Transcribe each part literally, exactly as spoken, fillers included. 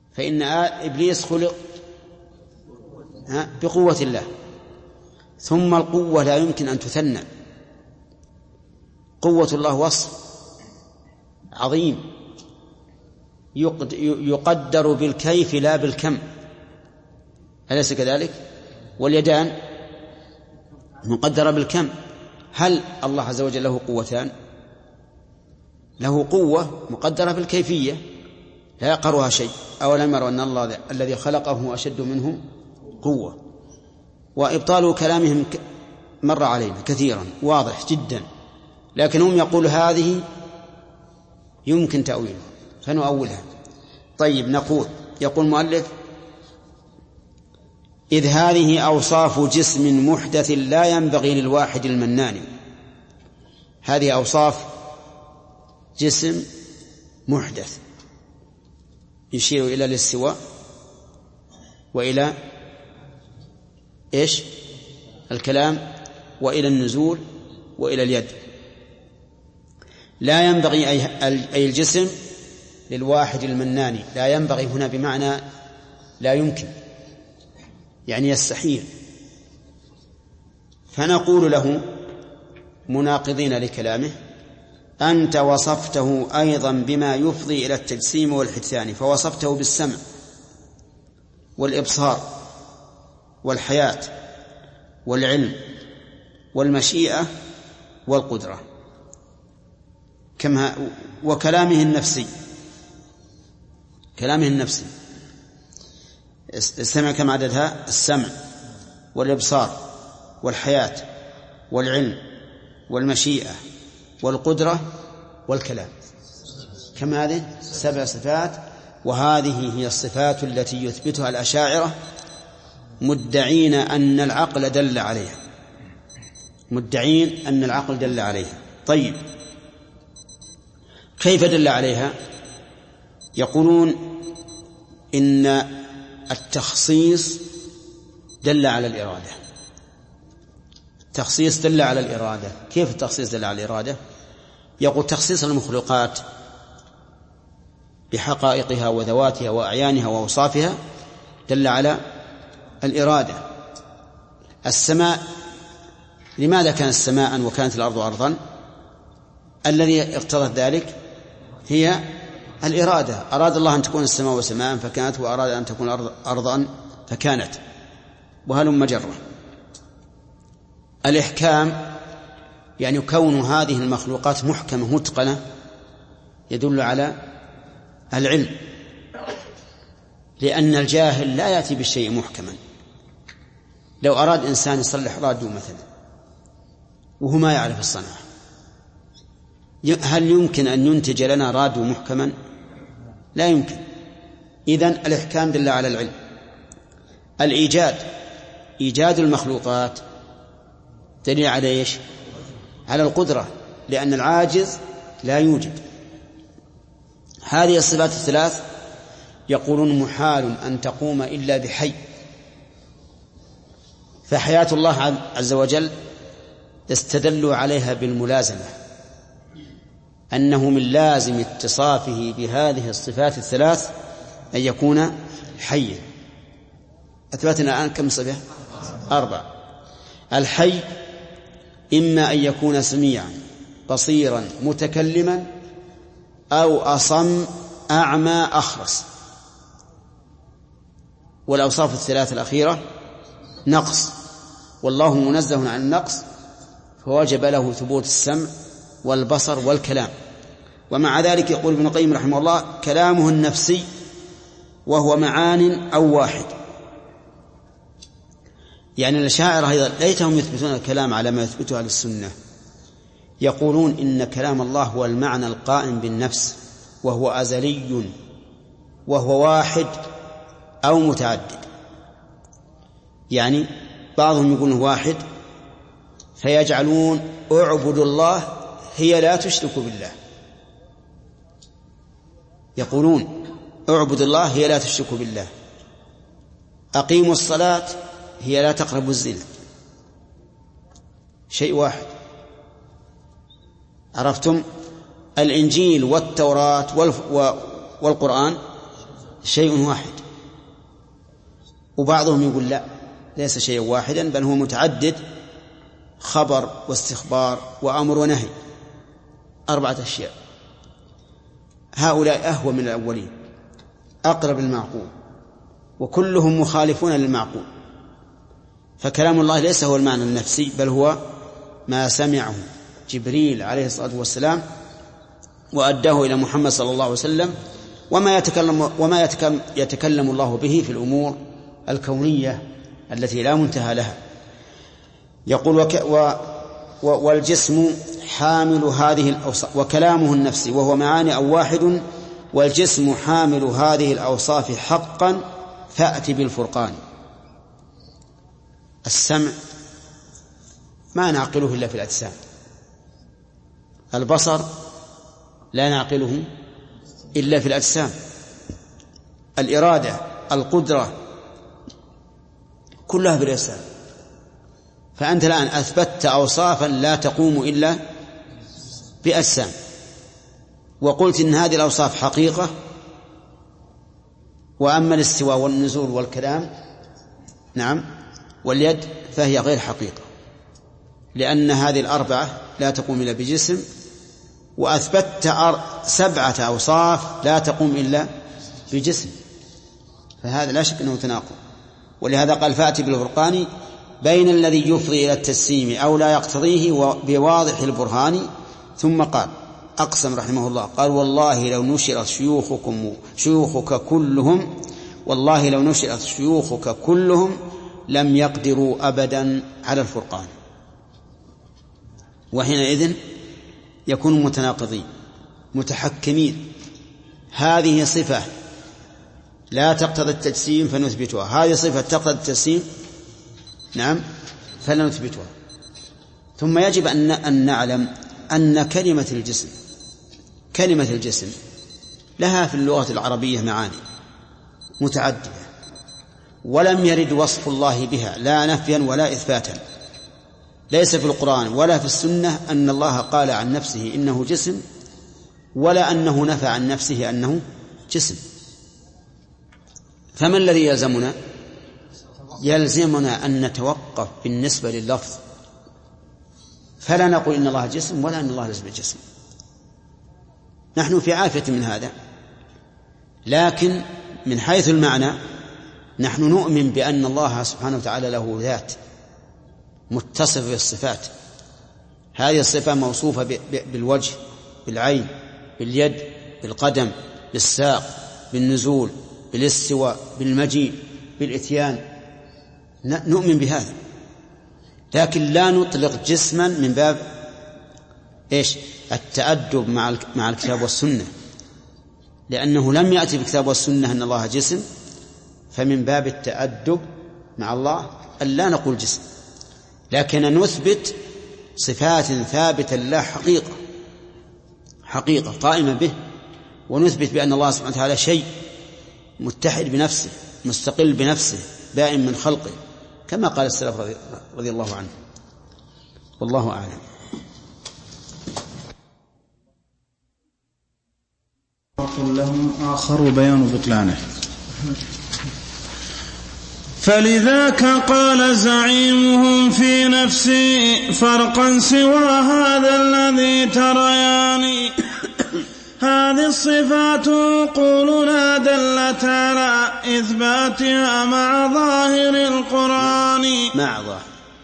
فإن إبليس خلق بقوة الله، ثم القوة لا يمكن أن تثنى. قوة الله وصف عظيم يقدر بالكيف لا بالكم، أليس كذلك؟ واليدان مقدرة بالكم. هل الله عز وجل له قوتان؟ له قوة مقدرة بالكيفية لا يقرها شيء. أولم يروا أن الله الذي خلقه أشد منه قوة. وإبطال كلامهم مر علينا كثيرا واضح جدا، لكن هم يقول هذه يمكن تأويلها فنؤولها. طيب نقول، يقول المؤلف: إذ هذه أوصاف جسم محدث لا ينبغي للواحد المنان. هذه أوصاف جسم محدث يشير إلى الاستواء وإلى إيش الكلام وإلى النزول وإلى اليد. لا ينبغي أي الجسم للواحد المنان. لا ينبغي هنا بمعنى لا يمكن، يعني يستحيل. فنقول له مناقضين لكلامه: أنت وصفته أيضا بما يفضي إلى التجسيم والحدثان، فوصفته بالسمع والإبصار والحياة والعلم والمشيئة والقدرة كما وكلامه النفسي. كلامه النفسي السمع كم عددها؟ السمع والإبصار والحياة والعلم والمشيئة والقدرة والكلام. كم هذه؟ سبع صفات. وهذه هي الصفات التي يثبتها الأشاعرة مدعين أن العقل دل عليها، مدعين أن العقل دل عليها. طيب كيف دل عليها؟ يقولون إن التخصيص دل على الإرادة. التخصيص دل على الإرادة. كيف التخصيص دل على الإرادة؟ يقول تخصيص المخلوقات بحقائقها وذواتها وأعيانها وأوصافها دل على الإرادة. السماء، لماذا كانت سماء وكانت الأرض أرضا؟ الذي اقتضت ذلك هي الإرادة. أراد الله أن تكون السماء سماء فكانت، وأراد أن تكون الأرض أرضا فكانت، وهلم جرة. الإحكام يعني كون هذه المخلوقات محكمة متقنة يدل على العلم، لأن الجاهل لا يأتي بالشيء محكما. لو أراد إنسان يصلح راديو مثلا وهو ما يعرف الصنعة، هل يمكن أن ينتج لنا راديو محكما؟ لا يمكن. إذن الإحكام دل على العلم. الإيجاد، إيجاد المخلوقات دليل على إيش؟ على القدرة، لأن العاجز لا يوجد. هذه الصفات الثلاث يقولون محال أن تقوم إلا بحي. فحياة الله عز وجل استدلوا عليها بالملازمة، أنه من لازم اتصافه بهذه الصفات الثلاث أن يكون حيا. أثبتنا الآن كم صفة؟ أربع. الحي إما أن يكون سميعا بصيرا متكلما أو أصم أعمى أخرس. والأوصاف الثلاث الأخيرة نقص، والله منزه عن النقص، فوجب له ثبوت السمع والبصر والكلام. ومع ذلك يقول ابن القيم رحمه الله: كلامه النفسي وهو معان أو واحد. يعني الأشاعرة أيضا ليتهم يثبتون الكلام على ما يثبته أهل السنة، يقولون إن كلام الله هو المعنى القائم بالنفس، وهو أزلي وهو واحد أو متعدد. يعني بعضهم يقولون واحد فيجعلون اعبدوا الله هي لا تشركوا بالله. يقولون اعبدوا الله هي لا تشركوا بالله، أقيموا الصلاة هي لا تقربوا الزنا. شيء واحد. عرفتم؟ الإنجيل والتوراة والقرآن شيء واحد، وبعضهم يقول لا، ليس شيء واحدا بل هو متعدد، خبر واستخبار وأمر ونهي، أربعة أشياء. هؤلاء أهوى من الأولين، أقرب المعقول، وكلهم مخالفون للمعقول. فكلام الله ليس هو المعنى النفسي، بل هو ما سمعه جبريل عليه الصلاة والسلام وأداه إلى محمد صلى الله عليه وسلم، وما يتكلم, وما يتكلم, يتكلم الله به في الأمور الكونية التي لا منتهى لها. يقول وك و والجسم حامل هذه الأوصاف، وكلامه النفسي وهو معاني أو واحد، والجسم حامل هذه الأوصاف حقا، فأت بالفرقان. السمع ما نعقله إلا في الأجسام، البصر لا نعقله إلا في الأجسام، الإرادة، القدرة، كلها بالأجسام. فأنت الآن أثبتت أوصافا لا تقوم إلا بأجسام، وقلت إن هذه الأوصاف حقيقة، وأما الاستواء والنزول والكلام نعم واليد فهي غير حقيقة، لأن هذه الأربعة لا تقوم إلا بجسم، وأثبتت سبعة أوصاف لا تقوم إلا بجسم، فهذا لا شك أنه تناقض. ولهذا قال فأتي بالفرقان بين الذي يفضي إلى التجسيم أو لا يقتضيه بواضح البرهان. ثم قال أقسم رحمه الله، قال والله لو نشرت شيوخكم شيوخك كلهم والله لو نشرت شيوخك كلهم لم يقدروا أبدا على الفرقان. وحينئذ يكونوا متناقضين متحكمين. هذه صفة لا تقتضي التجسيم فنثبتها، هذه صفة تقتضي التجسيم نعم فلا نثبتها. ثم يجب أن نعلم أن كلمة الجسم كلمة الجسم لها في اللغة العربية معاني متعددة، ولم يرد وصف الله بها لا نفيا ولا إثباتا، ليس في القرآن ولا في السنة أن الله قال عن نفسه إنه جسم، ولا أنه نفى عن نفسه أنه جسم. فما الذي يلزمنا؟ يلزمنا أن نتوقف بالنسبة لللفظ، فلا نقول إن الله جسم ولا أن الله ليس بجسم، نحن في عافية من هذا. لكن من حيث المعنى نحن نؤمن بأن الله سبحانه وتعالى له ذات متصف بالصفات، هذه الصفة موصوفة بالوجه، بالعين، باليد، بالقدم، بالساق، بالنزول، بالاستواء، بالمجيء، بالإتيان، نؤمن بهذا. لكن لا نطلق جسما من باب إيش؟ التأدب مع مع الكتاب والسنة، لأنه لم يأتي بالكتاب والسنة أن الله جسم، فمن باب التأدب مع الله أن لا نقول جسم، لكن نثبت صفات ثابتة لله حقيقة حقيقة قائمة به، ونثبت بأن الله سبحانه وتعالى شيء متحد بنفسه مستقل بنفسه بائن من خلقه، كما قال السلف رضي الله عنه. والله أعلم. وقل لهم آخر بيان بطلانه. فلذاك قال زعيمهم في نفسي فرقا سوى هذا الذي ترياني، هذه الصفات قولنا دلت على إثباتها مع ظاهر القرآن مع ظاهر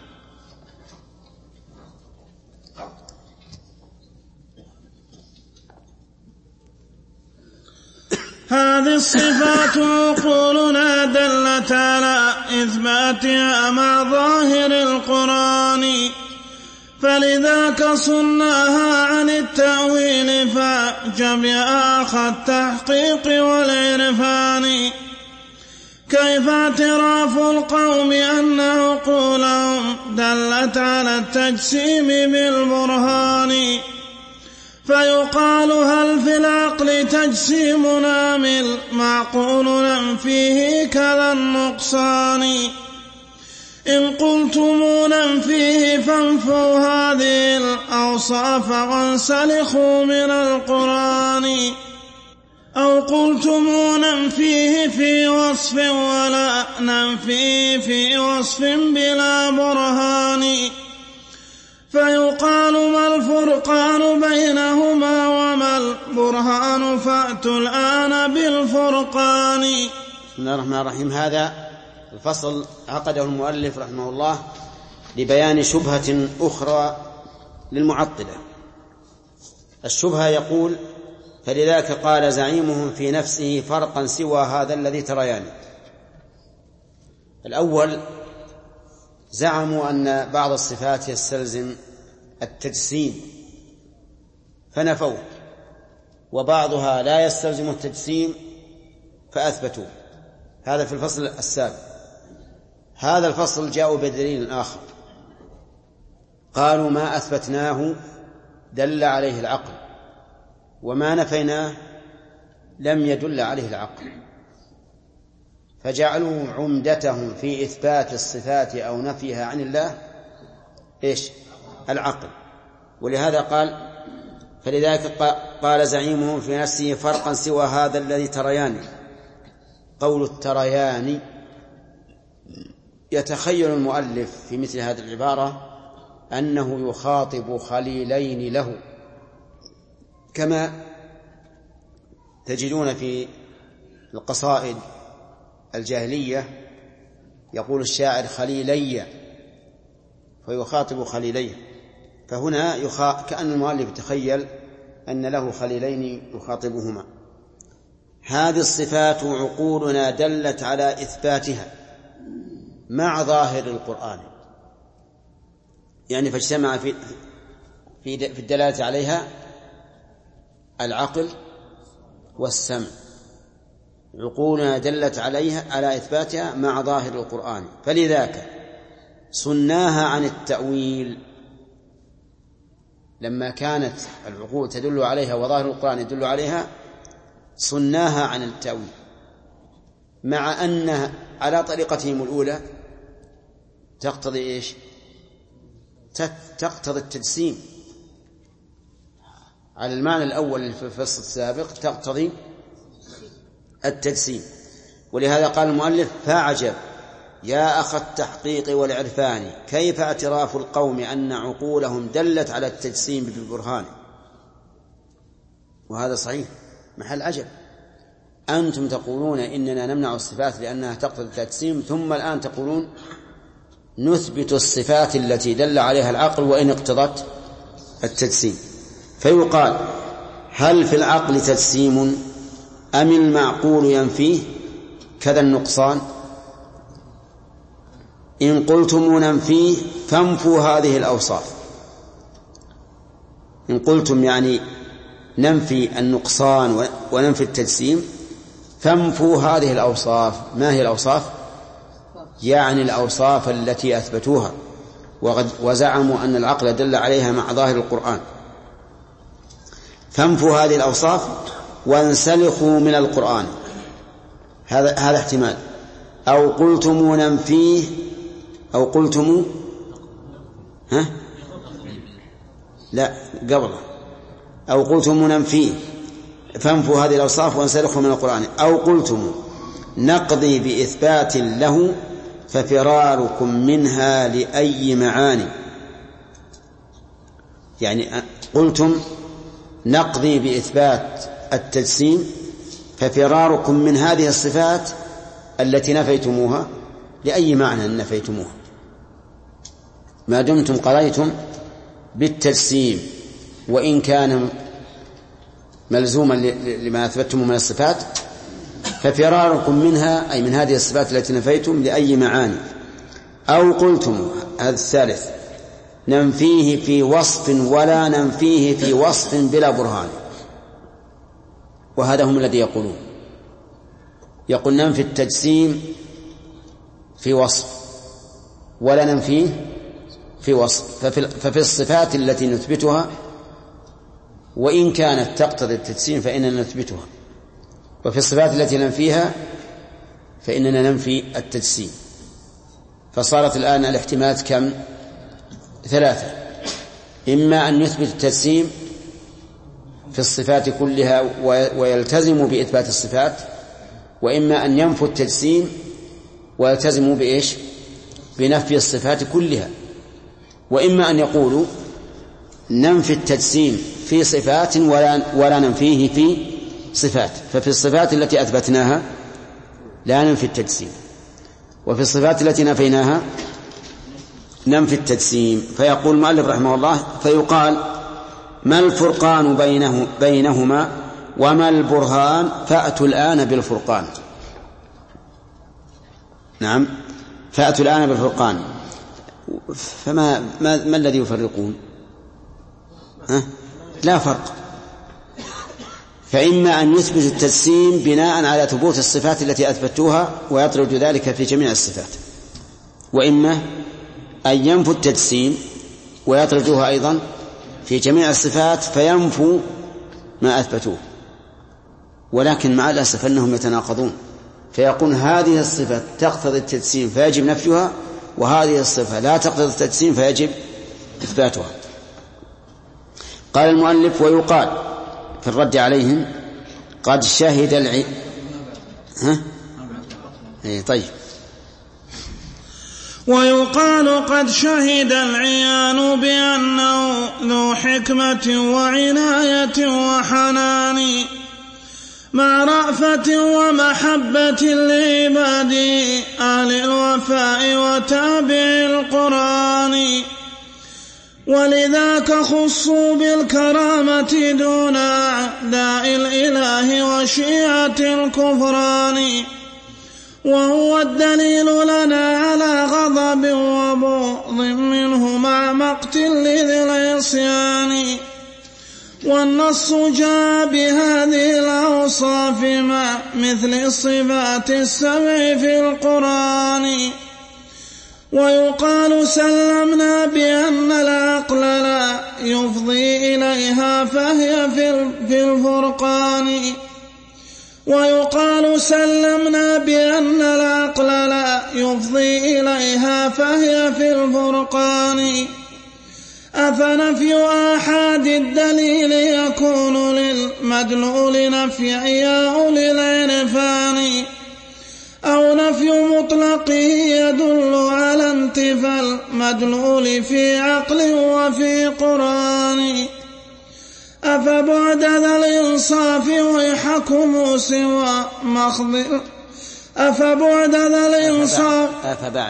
هذه الصفات قولنا دلت على إثباتها مع ظاهر القرآن، فلذاك صناها عن التأويل فجمع أخ التحقيق والعرفان. كيف اعتراف القوم أن عقولهم دلت على التجسيم بالبرهان، فيقال هل في العقل تجسيم نامل معقول فيه كذا النقصان؟ إن قلتم ننفيه فانفوا هذه الأوصاف وانسلخوا من القرآن، أو أو قلتم ننفيه في وصف ولا ننفيه في وصف بلا برهان فيقال ما الفرقان بينهما وما البرهان فأتوا الآن بالفرقان. بسم الله الرحمن الرحيم. هذا الفصل عقده المؤلف رحمه الله لبيان شبهة أخرى للمعطلة. الشبهة يقول: فلذاك قال زعيمهم في نفسه فرقا سوى هذا الذي تريانه. الأول زعموا أن بعض الصفات يستلزم التجسيم فنفوه، وبعضها لا يستلزم التجسيم فأثبتوه. هذا في الفصل السابق. هذا الفصل جاءوا بدليل آخر، قالوا ما أثبتناه دل عليه العقل، وما نفيناه لم يدل عليه العقل، فجعلوا عمدتهم في إثبات الصفات أو نفيها عن الله إيش؟ العقل. ولهذا قال: فلذلك قال زعيمهم في نفسه فرقا سوى هذا الذي تريان. قول التريان يتخيل المؤلف في مثل هذه العبارة أنه يخاطب خليلين له، كما تجدون في القصائد الجاهلية يقول الشاعر خليلي، فيخاطب خليليه. فهنا يخا... كأن المؤلف يتخيل أن له خليلين يخاطبهما. هذه الصفات عقولنا دلت على إثباتها مع ظاهر القرآن، يعني فاجتمع في في الدلالة عليها العقل والسمع. عقولنا دلت عليها على إثباتها مع ظاهر القرآن، فلذاك صناها عن التأويل. لما كانت العقول تدل عليها وظاهر القرآن يدل عليها صناها عن التأويل، مع أنها على طريقتهم الأولى تقتضي إيش؟ تقتضي التجسيم. على المعنى الأول في الفصل السابق تقتضي التجسيم. ولهذا قال المؤلف: فاعجب يا أخ التحقيق والعرفان كيف اعتراف القوم أن عقولهم دلت على التجسيم بالبرهان. وهذا صحيح محل عجب. أنتم تقولون إننا نمنع الصفات لأنها تقتضي التجسيم، ثم الآن تقولون نثبت الصفات التي دل عليها العقل وإن اقتضت التجسيم. فيقال: هل في العقل تجسيم أم المعقول ينفيه كذا النقصان؟ إن قلتم ننفيه فانفوا هذه الأوصاف. إن قلتم يعني ننفي النقصان وننفي التجسيم فانفوا هذه الأوصاف. ما هي الأوصاف؟ يعني الأوصاف التي أثبتوها وزعموا أن العقل دل عليها مع ظاهر القرآن. فانفوا هذه الأوصاف وانسلخوا من القرآن. هذا هذا احتمال. أو قلتم ننفيه أو قلتم ها لا قبله أو قلتم ننفيه فانفوا هذه الأوصاف وانسلخوا من القرآن. أو قلتم نقضي بإثبات له ففراركم منها لأي معاني. يعني قلتم نقضي بإثبات التجسيم ففراركم من هذه الصفات التي نفيتموها لأي معنى نفيتموها، ما دمتم قضيتم بالتجسيم وإن كان ملزوما لما أثبتم من الصفات، ففراركم منها أي من هذه الصفات التي نفيتم لأي معاني. أو قلتم هذا الثالث ننفيه في وصف ولا ننفيه في وصف بلا برهان. وهذا هم الذي يقولون يقول ننفي التجسيم في وصف ولا ننفيه في وصف. ففي, ففي الصفات التي نثبتها وإن كانت تقتضي التجسيم فإننا نثبتها، وفي الصفات التي ننفيها فإننا ننفي التجسيم. فصارت الآن الاحتمالات كم؟ ثلاثة. إما أن نثبت التجسيم في الصفات كلها ويلتزموا بإثبات الصفات، وإما أن ينفوا التجسيم ويلتزموا بإيش؟ بنفي الصفات كلها، وإما أن يقولوا ننفي التجسيم في صفات ولا, ولا ننفيه في صفات. ففي الصفات التي أثبتناها لا ننفي التجسيم، وفي الصفات التي نفيناها ننفي التجسيم. فيقول المؤلف رحمه الله: فيقال ما الفرقان بينه بينهما وما البرهان فأتوا الآن بالفرقان. نعم، فأتوا الآن بالفرقان. فما ما, ما الذي يفرقون؟ ها؟ لا فرق. فإما أن يثبت التجسيم بناء على ثبوت الصفات التي أثبتوها ويطرد ذلك في جميع الصفات، وإما أن ينفوا التجسيم ويطردوها أيضا في جميع الصفات فينفوا ما أثبتوه. ولكن مع الأسف أنهم يتناقضون، فيقول هذه الصفة تقتضي التجسيم فيجب نفيها، وهذه الصفة لا تقتضي التجسيم فيجب إثباتها. قال المؤلف: ويقال في الرد عليهم قد شهد الع... ها؟ إيه طيب. ويقال قد شهد العيان بأنه ذو حكمة وعناية وحنان مع رأفة ومحبة لعباد أهل الوفاء وتابع القرآن، ولذاك خصوا بالكرامة دون أعداء الإله وشيعة الكفران، وهو الدليل لنا على غضب وبغض منه مع مقتل لذي العصيان. والنص جاء بهذه الأوصاف مع مثل الصفات السبع في القرآن. ويقال سلمنا بأن العقل لا يفضي إليها فهي في الفرقان. ويقال سلمنا بأن العقل لا يفضي إليها فهي في الفرقان. أفنفي آحاد الدليل يكون للمدلول نفي يا أولي العرفان، أو نفي مطلقه يدل على انتفاء المدلول في عقل وفي قرآن. أفبعد ذا الإنصاف ويحكم سوى مخض أفبعد ذا الإنصاف أفبعد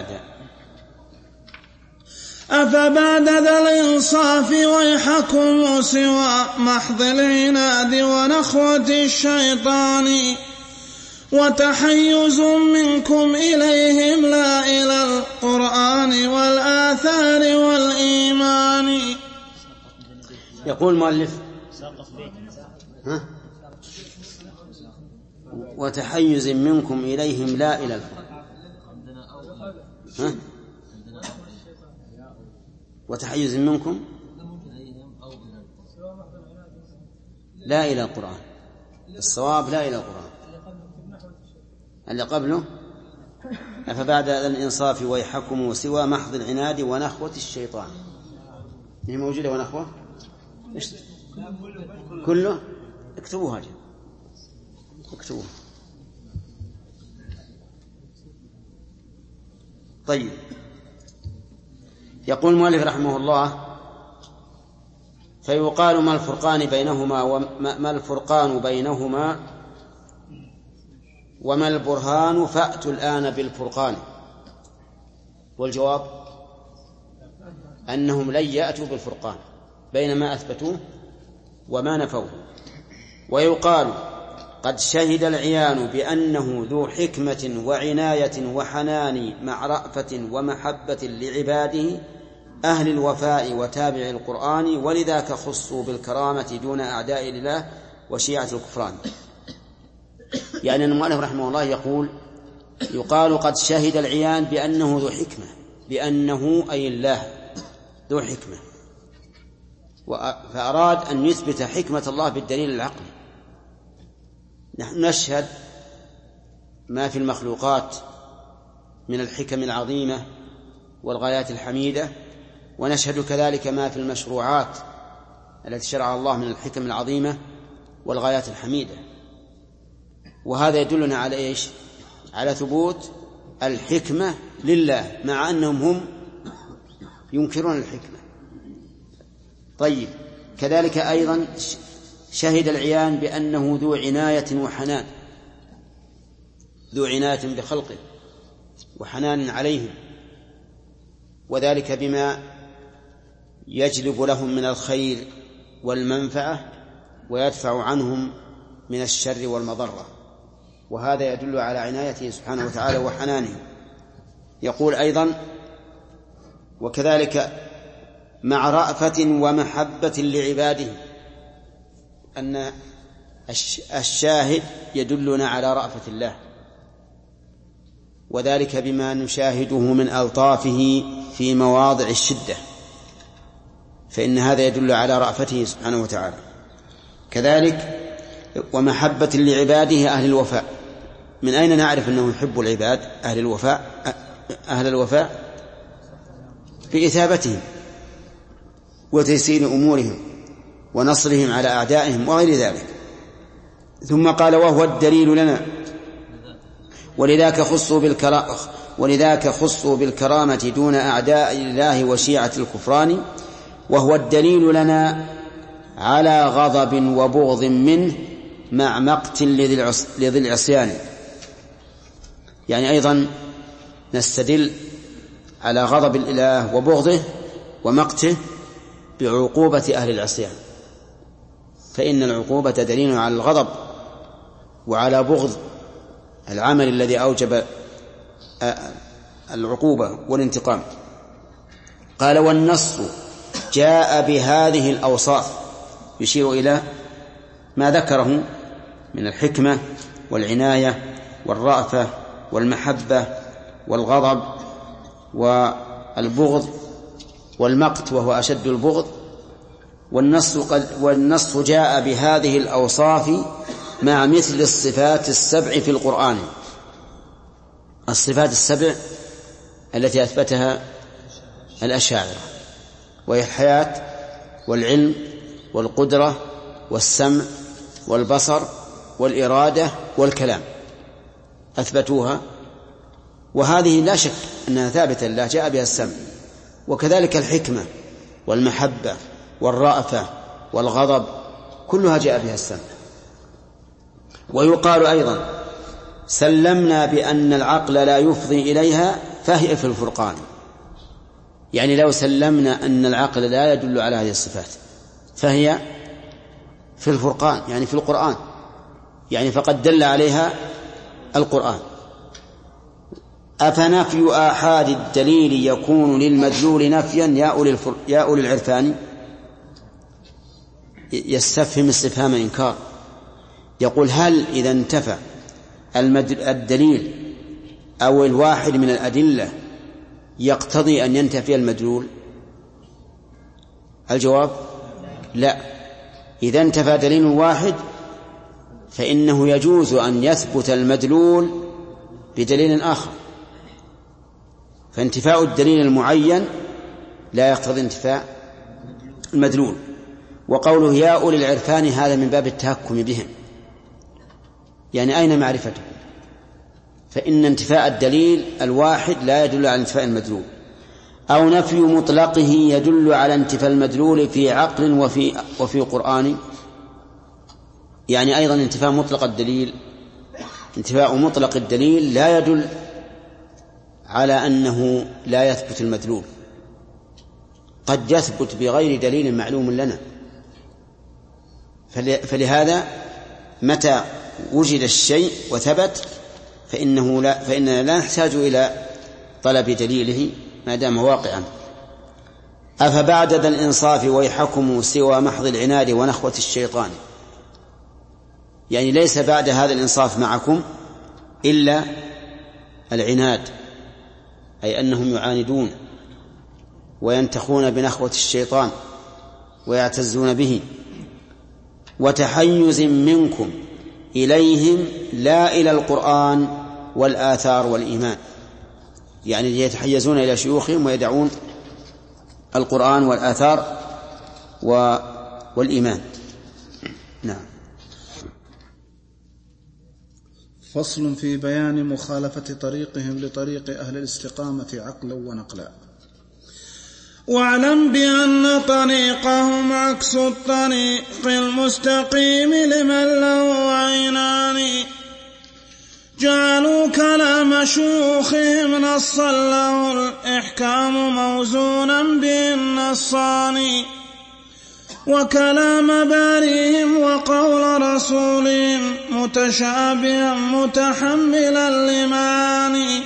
أفبعد ذا الإنصاف ويحكم سوى محض العناد ونخوة الشيطان، وتحيز منكم إليهم لا إلى القرآن والآثار والإيمان. يقول المؤلف: ها؟ وتحيز منكم إليهم لا إلى القرآن. ها؟ وتحيز منكم لا إلى القرآن. الصواب لا إلى القرآن. اللي قبله أفبعد الإنصاف ويحكموا سوى محض العناد ونخوة الشيطان. هي موجودة ونخوة إيش كله؟ اكتبوها جي. اكتبوها. طيب. يقول المؤلف رحمه الله: فيقال ما الفرقان بينهما وما الفرقان بينهما وما البرهان فأتوا الآن بالفرقان. والجواب أنهم لن يأتوا بالفرقان بين ما أثبتوه وما نفوه. ويقال قد شهد العيان بأنه ذو حكمة وعناية وحنان مع رأفة ومحبة لعباده أهل الوفاء وتابع القرآن، ولذاك خصوا بالكرامة دون أعداء الله وشيعة الكفران. يعني المؤلف رحمه الله يقول يقال قد شهد العيان بأنه ذو حكمة، بأنه أي الله ذو حكمة، فأراد أن يثبت حكمة الله بالدليل العقلي. نحن نشهد ما في المخلوقات من الحكم العظيمة والغايات الحميدة، ونشهد كذلك ما في المشروعات التي شرع الله من الحكم العظيمة والغايات الحميدة. وهذا يدلنا على إيش؟ على ثبوت الحكمة لله مع أنهم هم ينكرون الحكمة. طيب، كذلك أيضا شهد العيان بأنه ذو عناية وحنان، ذو عناية بخلقه وحنان عليهم، وذلك بما يجلب لهم من الخير والمنفعة ويدفع عنهم من الشر والمضرة، وهذا يدل على عنايته سبحانه وتعالى وحنانه. يقول أيضا: وكذلك مع رأفة ومحبة لعباده، أن الشاهد يدلنا على رأفة الله، وذلك بما نشاهده من ألطافه في مواضع الشدة، فإن هذا يدل على رأفته سبحانه وتعالى. كذلك ومحبة لعباده أهل الوفاء. من أين نعرف أنه يحب العباد أهل الوفاء؟ أهل الوفاء بإثابتهم وتيسير أمورهم ونصرهم على أعدائهم وغير ذلك. ثم قال: وهو الدليل لنا، ولذاك خصوا بالكرامة ولذاك خصوا بالكرامة دون أعداء الله وشيعة الكفران، وهو الدليل لنا على غضب وبغض منه مع مقت لذي العصيان. يعني أيضا نستدل على غضب الإله وبغضه ومقته بعقوبة أهل العصيان، فإن العقوبة دليل على الغضب وعلى بغض العمل الذي أوجب العقوبة والانتقام. قال: والنص جاء بهذه الأوصاف، يشير إلى ما ذكره من الحكمة والعناية والرأفة والمحبة والغضب والبغض والمقت وهو أشد البغض. والنص, والنص جاء بهذه الأوصاف مع مثل الصفات السبع في القرآن، الصفات السبع التي أثبتها الأشاعرة، وهي الحياة والعلم والقدرة والسمع والبصر والإرادة والكلام، أثبتوها، وهذه لا شك أنها ثابتة لله، جاء بها السمع. وكذلك الحكمة والمحبة والرأفة والغضب كلها جاء بها السمع. ويقال أيضا: سلمنا بأن العقل لا يفضي إليها فهي في الفرقان. يعني لو سلمنا أن العقل لا يدل على هذه الصفات فهي في الفرقان، يعني في القرآن، يعني فقد دل عليها القرآن. أفنفي آحاد الدليل يكون للمدلول نفيا يا أولي العرفان؟ يستفهم استفهام إنكار، يقول: هل إذا انتفى الدليل أو الواحد من الأدلة يقتضي أن ينتفي المدلول؟ الجواب: لا. إذا انتفى دليل واحد فإنه يجوز أن يثبت المدلول بدليل آخر، فانتفاء الدليل المعين لا يقتضي انتفاء المدلول. وقوله يا أولي العرفان هذا من باب التهكم بهم، يعني أين معرفته؟ فإن انتفاء الدليل الواحد لا يدل على انتفاء المدلول، أو نفي مطلقه يدل على انتفاء المدلول في عقل وفي, وفي قرآن. يعني أيضا انتفاء مطلق الدليل انتفاء مطلق الدليل لا يدل على أنه لا يثبت المدلول، قد يثبت بغير دليل معلوم لنا. فلهذا متى وجد الشيء وثبت فإنه لا فإننا لا نحتاج إلى طلب دليله ما دام واقعا. أفبعد ذا الإنصاف ويحكم سوى محض العناد ونخوة الشيطان، يعني ليس بعد هذا الإنصاف معكم إلا العناد، أي أنهم يعاندون وينتخون بنخوة الشيطان ويعتزون به، وتحيز منكم إليهم لا إلى القرآن والآثار والإيمان، يعني يتحيزون إلى شيوخهم ويدعون القرآن والآثار والإيمان. نعم. فصل في بيان مخالفة طريقهم لطريق أهل الاستقامة عقلا ونقلا. واعلم بأن طريقهم عكس الطريق المستقيم لمن له عينان، جعلوا كلام شيوخهم نصا له الإحكام موزونا به النصان، وكلام باريهم وقول رسولهم متشابها متحملا لمعاني،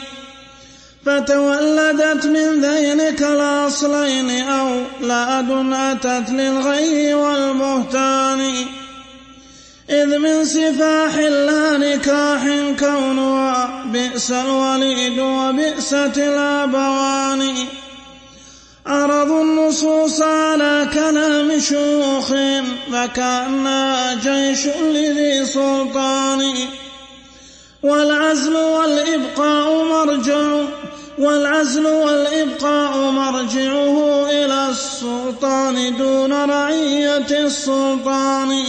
فتولدت من ذينك الأصلين أولاد أتت للغي والبهتان، إذ من سفاح لا نكاح كونها بئس الوليد وبئست الأبوان، عرضوا النصوص على كلام شيوخهم فكأنها جيش لذي سلطان، والعزل والإبقاء مرجع والعزل والإبقاء مرجعه إلى السلطان دون رعية السلطان،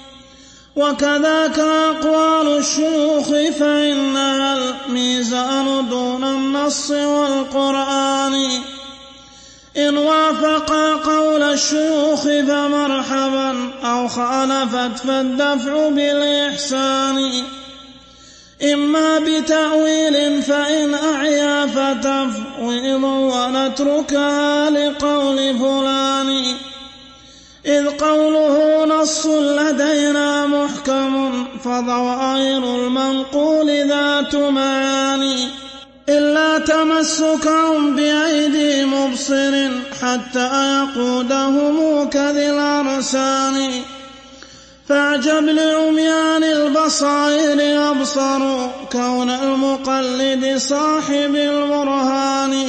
وكذاك أقوال الشيوخ فإنها الميزان دون النص والقرآن، إن وافقا قول الشيوخ فمرحبا أو خالفت فالدفع بالإحسان، إما بتأويل فإن أعيا فتفويض ونتركها لقول فلان، إذ قوله نص لدينا محكم فظواهر المنقول ذات معاني، إلا تمسكهم بأيدي مبصر حتى يقودهم كذي الأرسان، فاعجب لعميان البصائر أبصروا كون المقلد صاحب البرهان،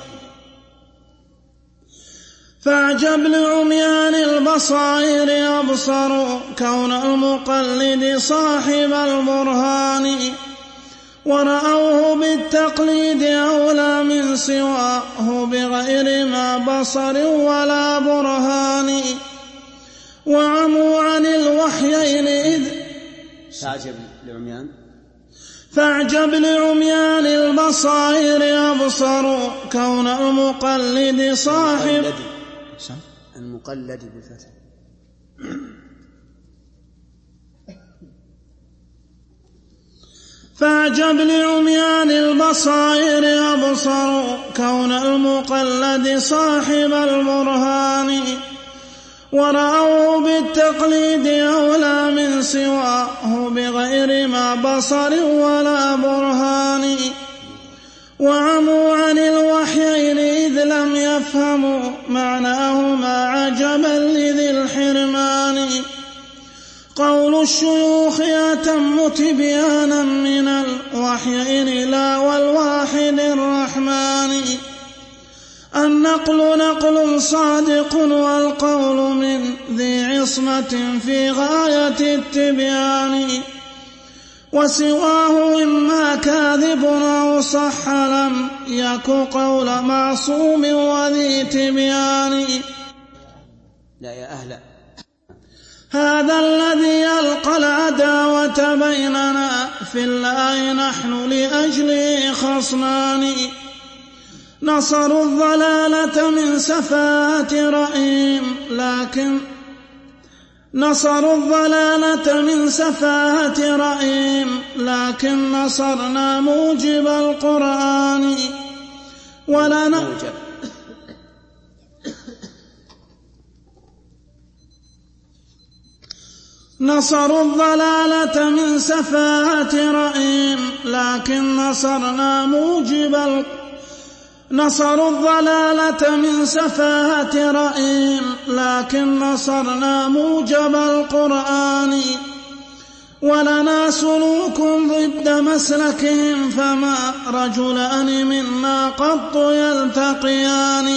فاعجب لعميان البصائر أبصروا كون المقلد صاحب البرهان، ورأوه بالتقليد أولى من سواه بغير ما بصر ولا برهان، وعموا عن الوحيين إذ فاعجب لعميان فاعجب لعميان البصائر أبصروا كون المقلد صاحب المقلد بالفتح فاعجب لعميان البصائر أبصروا كون المقلد صاحب البرهان، ورأوه بالتقليد أولى من سواه بغير ما بصر ولا برهان، وعموا عن الوحيين إذ لم يفهموا معناهما عجبا لذي الحرمان، قول الشيوخ أتم تبيانا من الوحيين لا والواحد الرحمن، النقل نقل صادق والقول من ذي عصمة في غاية التبيان، وسواه إما كاذب أو صح لم يك قول معصوم وذي تبيان. لا يا أهلا، هذا الذي يلقى العداوة بيننا في الله نحن لأجله خصمان، نصروا الضلالة من سفاهة رأيهم لكن نصروا الضلالة من سفاهة رأيهم لكن نصرنا موجب القرآن، ولنا نصروا الضلالة من سفاهة رأيهم لكن نصرنا موجب القرآن نصروا الضلالة من سفاهة رأيهم لكن نصرنا موجب القرآن، ولنا سلوك ضد مسلكهم فما رجلان منا قط يلتقيان،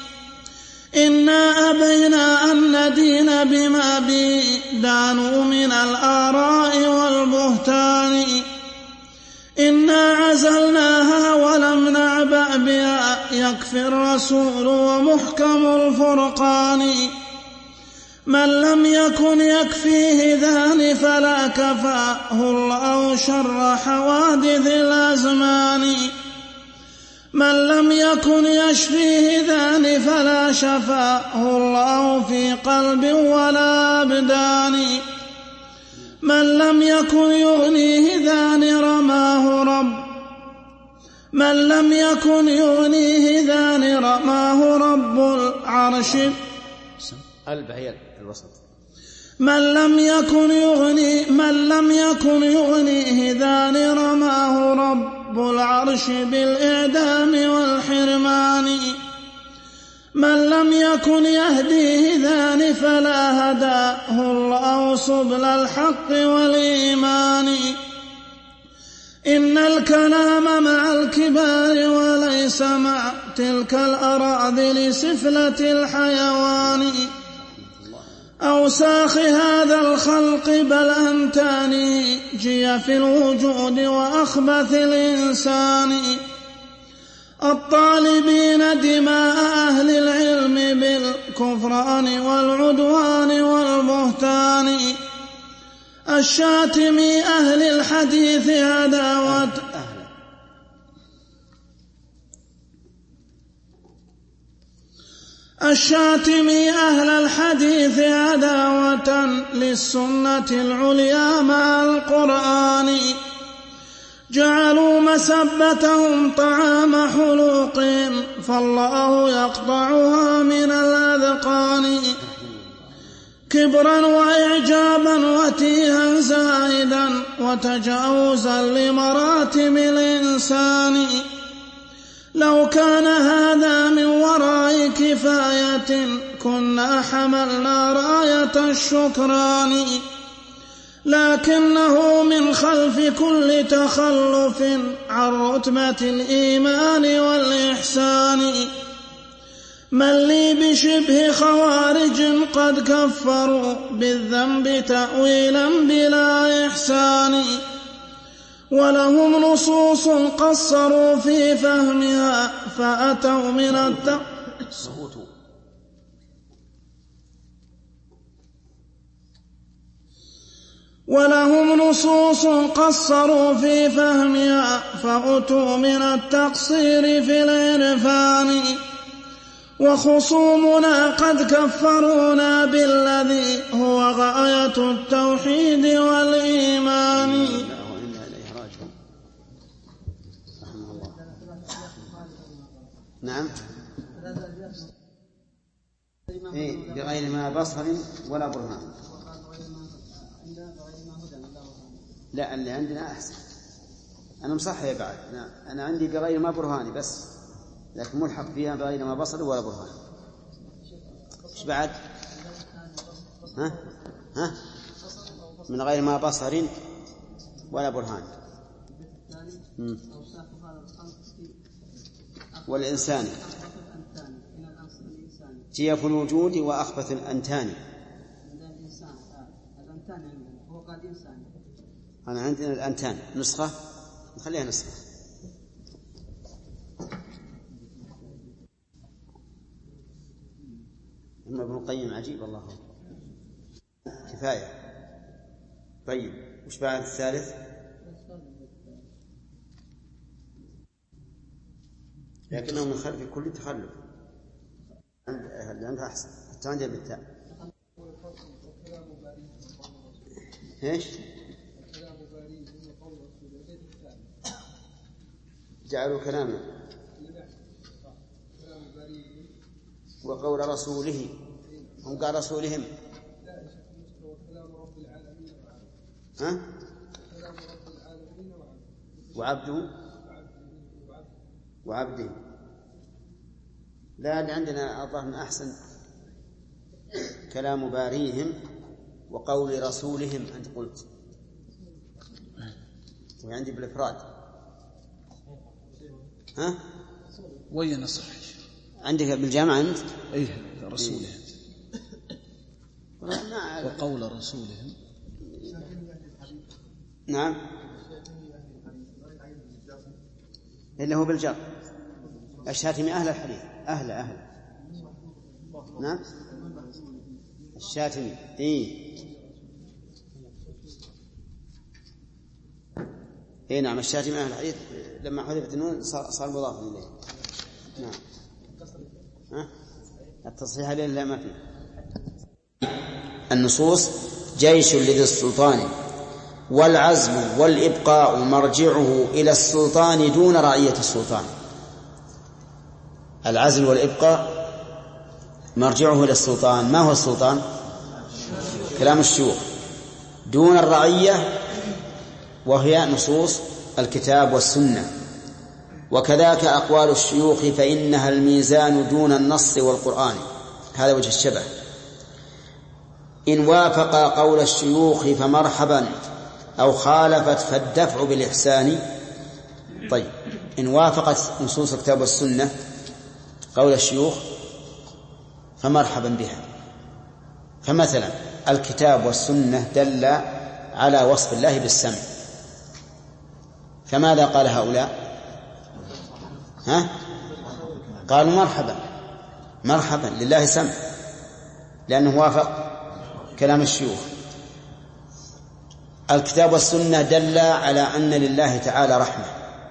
إنا أبينا أن ندين بما به دانوا من الآراء والبهتان، إنا عزلناها ولم نعبأ بها يكفي الرسول ومحكم الفرقان، من لم يكن يكفيه ذان فلا كفاه الله شر حوادث الأزمان. من لم يكن يشفيه ذان فلا شفاه الله في قلب ولا أبدان. من لم يكن يغنيه ذان رماه رب من لم يكن يغنيه ذان رماه رب العرش البهيل الوسط. من لم يكن يغني من لم يكن يغنيه ذان رماه رب العرش بالإعدام والحرمان. من لم يكن يهديه ذان فلا هداه الله سبل الحق والإيمان. إن الكلام مع الكبار وليس مع تلك الأراذل سفلة الحيوان. أوساخ هذا الخلق بل أنتاني جي في الوجود وأخبث الإنسان. الطالبين دماء أهل العلم بالكفران والعدوان والبهتان. الشاتم أهل الحديث عداوة الشاتم أهل الحديث عداوة للسنة العليا مع القرآن. جعلوا مسبتهم طعام حلوقهم فالله يقطعها من الأذقان. كبرا وإعجابا وتيها زائدا وتجاوزا لمراتب الإنسان. لو كان هذا من وراء كفاية كنا حملنا راية الشكران. لكنه من خلف كل تخلف عن رتبة الإيمان والإحسان. من لي بشبه خوارج قد كفروا بالذنب تأويلا بلا إحسان. ولهم نصوص قصروا في فهمها فأتوا من التأويل ولهم نصوص قصروا في فهمها فأتوا من التقصير في العرفان. وخصومنا قد كفرونا بالذي هو غاية التوحيد والإيمان. نعم إيه بغير ما بصر ولا برهان. لا اللي عندنا أحسن. أنا مصحح بعد أنا, أنا عندي بغير ما برهاني بس لكن ملحق فيها بغير ما بصر ولا برهان. إيش بعد؟ ها ها من غير ما بصر ولا برهان. مم. والإنسان جيف الوجود وأخبث الأنتان. أنا عندنا الأنتان نسخة نخليها نسخة. أما ابن القيم عجيب الله كفاية. طيب وش بعد الثالث؟ لكنه من خلف كل تخلف عندها أحسن حتى عندها بالتاء. إيش؟ جعلوا كلامه وقول رسوله هم قال رسولهم ها؟ وعبده وعبده. لا اللي عندنا الظاهر أحسن كلام باريهم وقول رسولهم أنت قلت وعندي بالإفراد. ها؟ وين صح عندك بالجامعة أنت؟ إيه رسولهم إيه. وقول رسولهم. نعم اللي هو بالجر الشاتم أهل الحديث أهل أهل. نعم الشاتمي إيه إيه نعم الشاتمي أهل الحديث لما حذفت النون صار, صار مضاف إليه. نعم ها التصحيح عليه لا ما فيه. النصوص جيش لذي السلطان والعزم والإبقاء مرجعه إلى السلطان دون رعية السلطان. العزل والإبقاء مرجعه إلى السلطان. ما هو السلطان؟ كلام الشيوخ دون الرعية وهي نصوص الكتاب والسنة. وكذاك أقوال الشيوخ فإنها الميزان دون النص والقرآن. هذا وجه الشبه. إن وافق قول الشيوخ فمرحبا أو خالفت فالدفع بالإحسان. طيب إن وافقت نصوص الكتاب والسنة قول الشيوخ فمرحبا بها. فمثلا الكتاب والسنة دل على وصف الله بالسمع، فماذا قال هؤلاء؟ ها؟ قالوا مرحبا مرحبا لله سمع، لأنه وافق كلام الشيوخ. الكتاب والسنة دل على أن لله تعالى رحمة،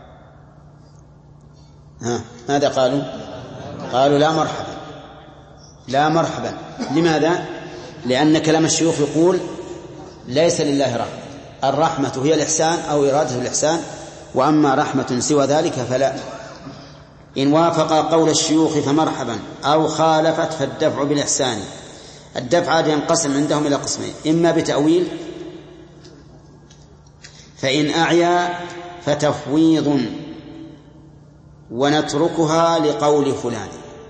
ها ماذا قالوا؟ قالوا لا مرحبا لا مرحبا. لماذا؟ لأن كلام الشيوخ يقول ليس لله رحمة، الرحمة هي الإحسان أو إرادة الإحسان، وأما رحمة سوى ذلك فلا. إن وافق قول الشيوخ فمرحبا أو خالفت فالدفع بالإحسان. الدفع عاد ينقسم عندهم إلى قسمين: إما بتأويل فإن أعيا فتفويض ونتركها لقول فلان.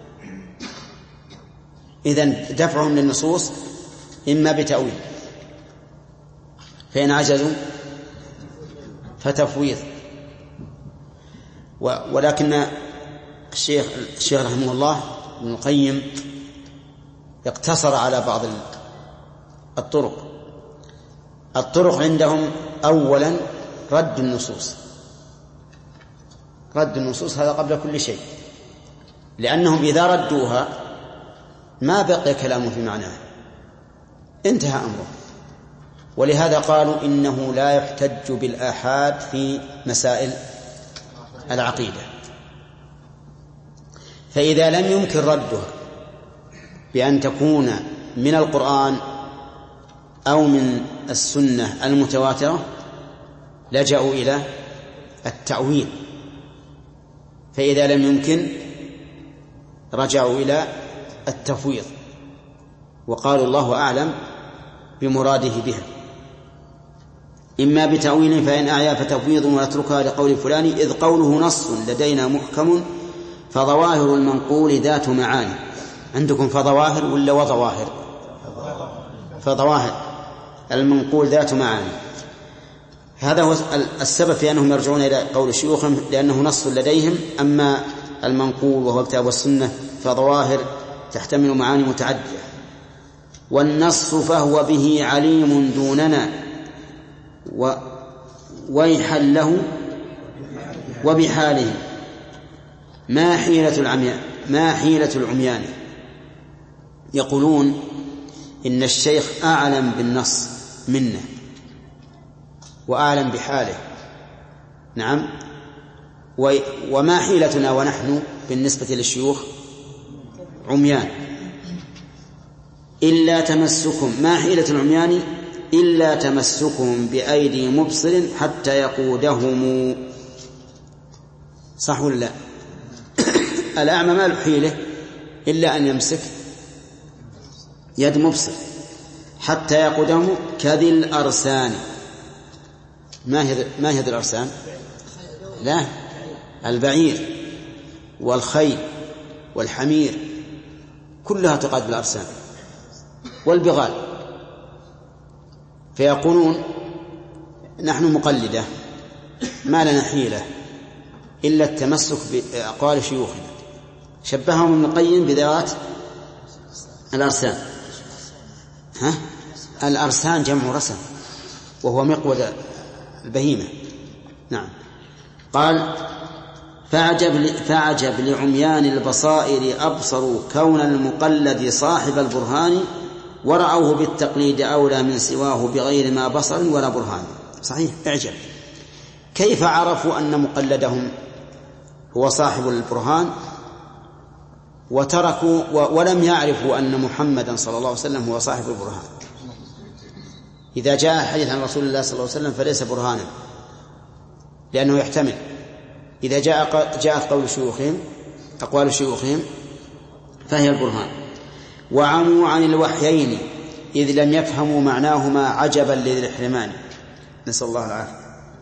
إذن دفعهم للنصوص إما بتأويل، فإن عجزوا فتفويض. ولكن الشيخ الشيخ رحمه الله ابن القيم اقتصر على بعض الطرق. الطرق عندهم أولا رد النصوص. رد النصوص هذا قبل كل شيء، لأنهم إذا ردوها ما بقي كلامه في معناه، انتهى أمره. ولهذا قالوا إنه لا يحتج بالآحاد في مسائل العقيدة. فإذا لم يمكن ردها بأن تكون من القرآن أو من السنة المتواترة لجأوا إلى التأويل، فإذا لم يمكن رجعوا إلى التفويض وقالوا الله أعلم بمراده بها. إما بتأويل فإن أعيا فتفويض ونتركها لقول فلان، إذ قوله نص لدينا محكم فظواهر المنقول ذات معاني. عندكم فظواهر ولا وظواهر؟ فظواهر المنقول ذات معاني. هذا هو السبب في أنهم يرجعون إلى قول الشيوخ، لأنه نص لديهم. أما المنقول وهو الكتاب والسنة فظواهر تحتمل معاني متعددة. والنص فهو به عليم دوننا ويحا له وبحاله ما حيلة العميان ما حيلة العميان. يقولون إن الشيخ أعلم بالنص منا وأعلم بحاله. نعم. وما حيلتنا ونحن بالنسبة للشيوخ عميان إلا تمسكم. ما حيلة العميان إلا تمسكهم بأيدي مبصر حتى يقودهم. صح ولا لا؟ الأعمى ما له حيلة إلا أن يمسك يد مبصر حتى يقودهم كذي الأرسان. ما هي ما هي الأرسان؟ لا، البعير والخيل والحمير كلها تقاد بالأرسان والبغال. فيقولون نحن مقلدة ما لنا حيلة إلا التمسك بأقوال شيوخنا. شبههم ابن القيم بذوات الأرسان. ها؟ الأرسان جمع رسم وهو مقود البهيمة. نعم. قال فعجب, فعجب لعميان البصائر أبصروا كون المقلد صاحب البرهان ورأوه بالتقليد أولى من سواه بغير ما بصر ولا برهان. صحيح، اعجب كيف عرفوا أن مقلدهم هو صاحب البرهان وتركوا ولم يعرفوا أن محمدا صلى الله عليه وسلم هو صاحب البرهان. إذا جاء حديث عن رسول الله صلى الله عليه وسلم فليس برهانا لأنه يحتمل. إذا جاء جاءت قول شيوخهم أقوال شيوخهم فهي البرهان. وعموا عن الوحيين إذ لم يفهموا معناهما عجبا لذي الحرمان، نسأل الله العافية.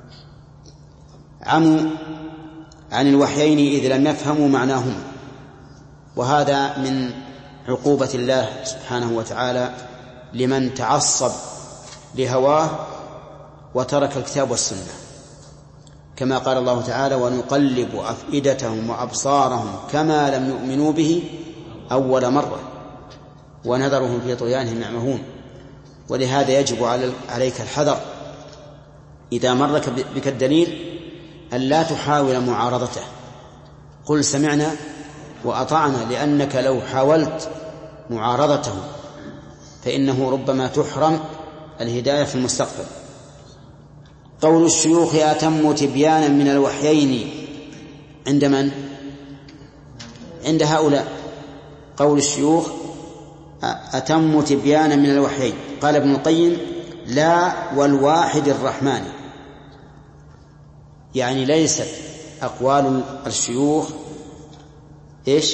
عموا عن الوحيين إذ لم يفهموا معناهما، وهذا من عقوبة الله سبحانه وتعالى لمن تعصب لهواه وترك الكتاب والسنة، كما قال الله تعالى: ونقلب أفئدتهم وأبصارهم كما لم يؤمنوا به أول مرة ونذرهم في طغيانهم يعمهون. ولهذا يجب عليك الحذر إذا مر بك الدليل أن لا تحاول معارضته، قل سمعنا وأطعنا، لأنك لو حاولت معارضته فإنه ربما تحرم الهداية في المستقبل. قول الشيوخ أتم تبيانا من الوحيين عند من؟ عند هؤلاء. قول الشيوخ أتم تبيانا من الوحيين. قال ابن القيم: لا، والواحد الرحمن، يعني ليست أقوال الشيوخ إيش؟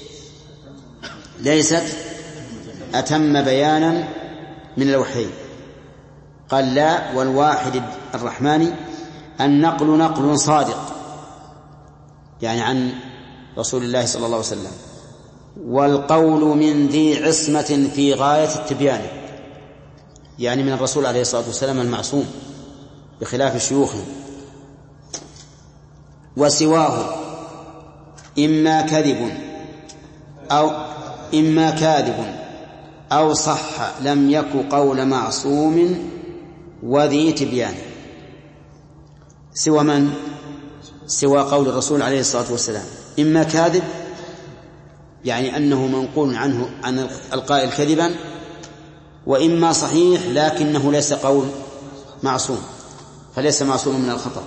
ليست أتم بيانا من الوحيين. قال: لا، والواحد الرحمن، النقل نقل صادق، يعني عن رسول الله صلى الله عليه وسلم، والقول من ذي عصمة في غاية التبيان، يعني من الرسول عليه الصلاة والسلام المعصوم بخلاف شيوخه. وسواه إما كذب أو إما كاذب أو صح لم يك قول معصوم وذي تبيان. سوى من؟ سوى قول الرسول عليه الصلاة والسلام. إما كاذب يعني أنه منقول عنه عن القائل كذبا، وإما صحيح لكنه ليس قول معصوم، فليس معصوم من الخطأ.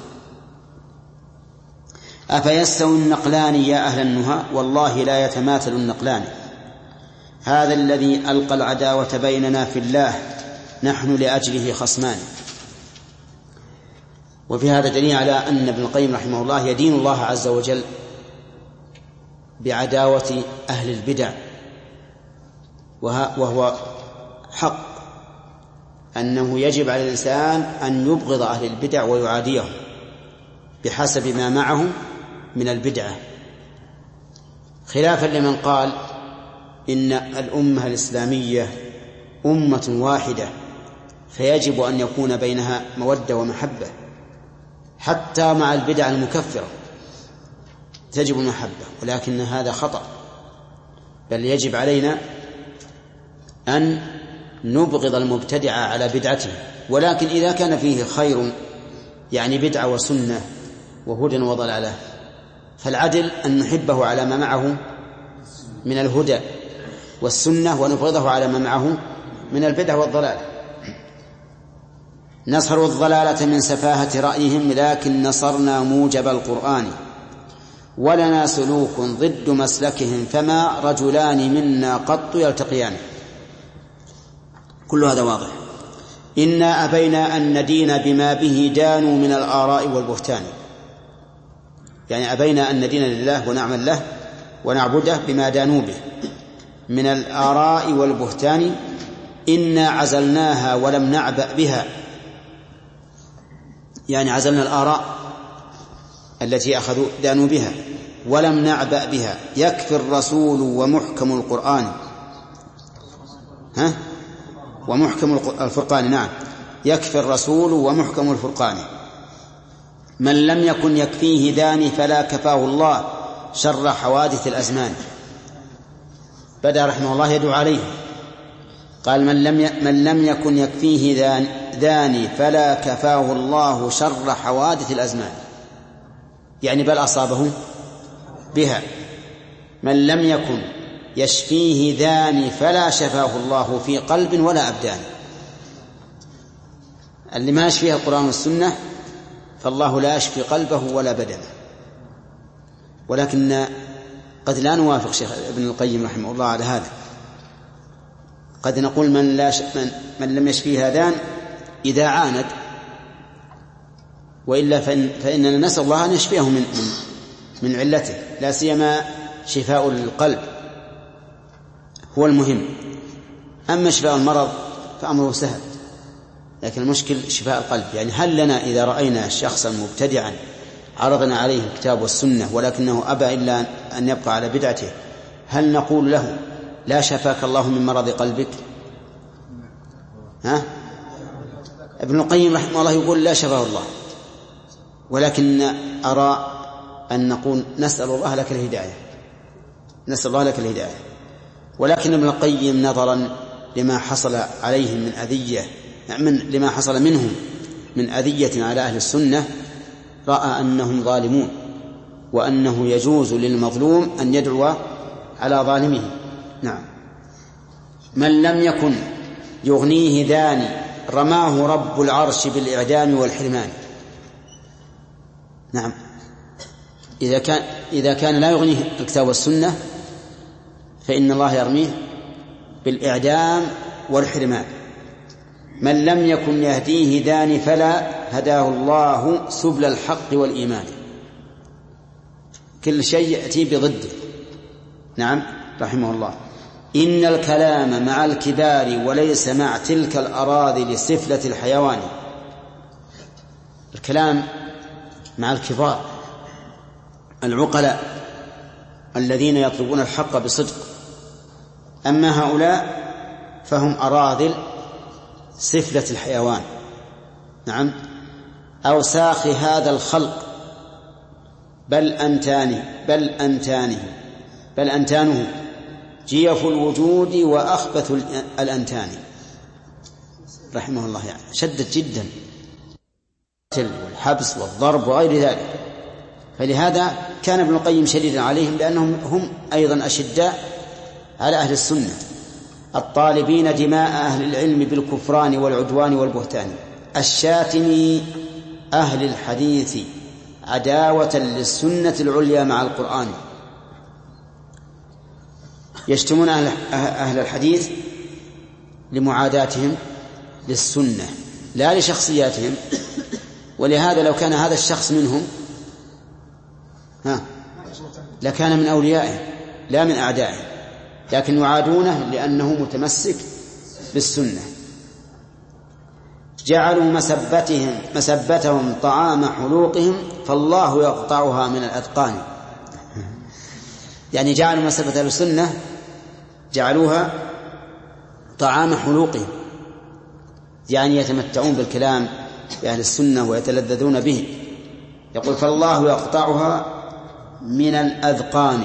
أفيستوي النقلان يا أهل النهى؟ والله لا يتماثل النقلان. هذا الذي ألقى العداوة بيننا في الله، نحن لأجله خصمان. وفي هذا دليل على أن ابن القيم رحمه الله يدين الله عز وجل بعداوة أهل البدع، وهو حق أنه يجب على الإنسان أن يبغض أهل البدع ويعاديهم بحسب ما معه من البدعة، خلافا لمن قال إن الأمة الإسلامية أمة واحدة فيجب أن يكون بينها مودة ومحبة، حتى مع البدع المكفرة تجب المحبة، ولكن هذا خطأ، بل يجب علينا أن نبغض المبتدع على بدعته. ولكن إذا كان فيه خير، يعني بدعة وسنة وهدى وضلالة، فالعدل أن نحبه على ما معه من الهدى والسنة ونبغضه على ما معه من البدع والضلال. نصروا الضلالة من سفاهة رأيهم، لكن نصرنا موجب القرآن، ولنا سلوك ضد مسلكهم، فما رجلان منا قط يلتقيان. كل هذا واضح. إنا أبينا أن ندين بما به دانوا من الآراء والبهتان، يعني أبينا أن ندين لله ونعمل له ونعبده بما دانوا به من الآراء والبهتان. إنا عزلناها ولم نعبأ بها، يعني عزلنا الآراء التي أخذوا دانوا بها ولم نعبأ بها. يكفي الرسول ومحكم القرآن، ها ومحكم الفرقان، نعم يكفي الرسول ومحكم الفرقان. من لم يكن يكفيه داني فلا كفاه الله شر حوادث الأزمان. بدأ رحمه الله يدعو عليه، قال من لم ي... من لم يكن يكفيه دان... داني فلا كفاه الله شر حوادث الأزمان، يعني بل أصابه بها. من لم يكن يشفيه ذان فلا شفاه الله في قلب ولا أبدان. اللي ما يشفيه القرآن والسنة فالله لا يشفي قلبه ولا بدنه. ولكن قد لا نوافق شيخ ابن القيم رحمه الله على هذا. قد نقول من, لا ش... من... من لم يشفيه هذان إذا عاند، وإلا فإن... فإننا نسأل الله أن يشفيه من... من... من علته، لا سيما شفاء القلب هو المهم. أما شفاء المرض فأمره سهل، لكن المشكل شفاء القلب. يعني هل لنا إذا رأينا شخصا مبتدعا عرضنا عليه الكتاب والسنة ولكنه أبى إلا أن يبقى على بدعته، هل نقول له لا شفاك الله من مرض قلبك؟ ها؟ ابن القيم رحمه الله يقول لا شفاه الله، ولكن أرى أن نقول نسأل الله لك الهداية، نسأل الله لك الهداية. ولكن ابن القيم نظرا لما حصل عليهم من أذية، من لما حصل منهم من أذية على أهل السنة، رأى أنهم ظالمون، وأنه يجوز للمظلوم أن يدعو على ظالمه. نعم. من لم يكن يغنيه داني رماه رب العرش بالإعدام والحرمان. نعم، إذا كان إذا كان لا يغنيه الكتاب والسنة فإن الله يرميه بالإعدام والحرمان. من لم يكن يهديه دان فلا هداه الله سبل الحق والإيمان. كل شيء يأتي بضده. نعم، رحمه الله. إن الكلام مع الكبار وليس مع تلك الأراضي لسفلة الحيوان. الكلام مع الكبار العقلاء الذين يطلبون الحق بصدق، أما هؤلاء فهم أراذل سفلة الحيوان. نعم، أوساخ هذا الخلق بل أنتانه بل أنتانه بل أنتانه جيف الوجود وأخبث الأنتان. رحمه الله، يعني شدد جدا والحبس والضرب وغير ذلك. فلهذا كان ابن القيم شديدا عليهم، لأنهم هم أيضا أشداء على أهل السنة، الطالبين دماء أهل العلم بالكفران والعدوان والبهتان، الشاتم أهل الحديث عداوة للسنة العليا مع القرآن. يشتمون أهل الحديث لمعاداتهم للسنة لا لشخصياتهم. ولهذا لو كان هذا الشخص منهم ها لكان من أوليائهم لا من أعدائهم، لكن يعادونه لأنه متمسك بالسنة. جعلوا مسبتهم مسبتهم طعام حلوقهم فالله يقطعها من الأذقان. يعني جعلوا مسبة السنة جعلوها طعام حلوقهم، يعني يتمتعون بالكلام بأهل السنة ويتلذذون به. يقول فالله يقطعها من الأذقان،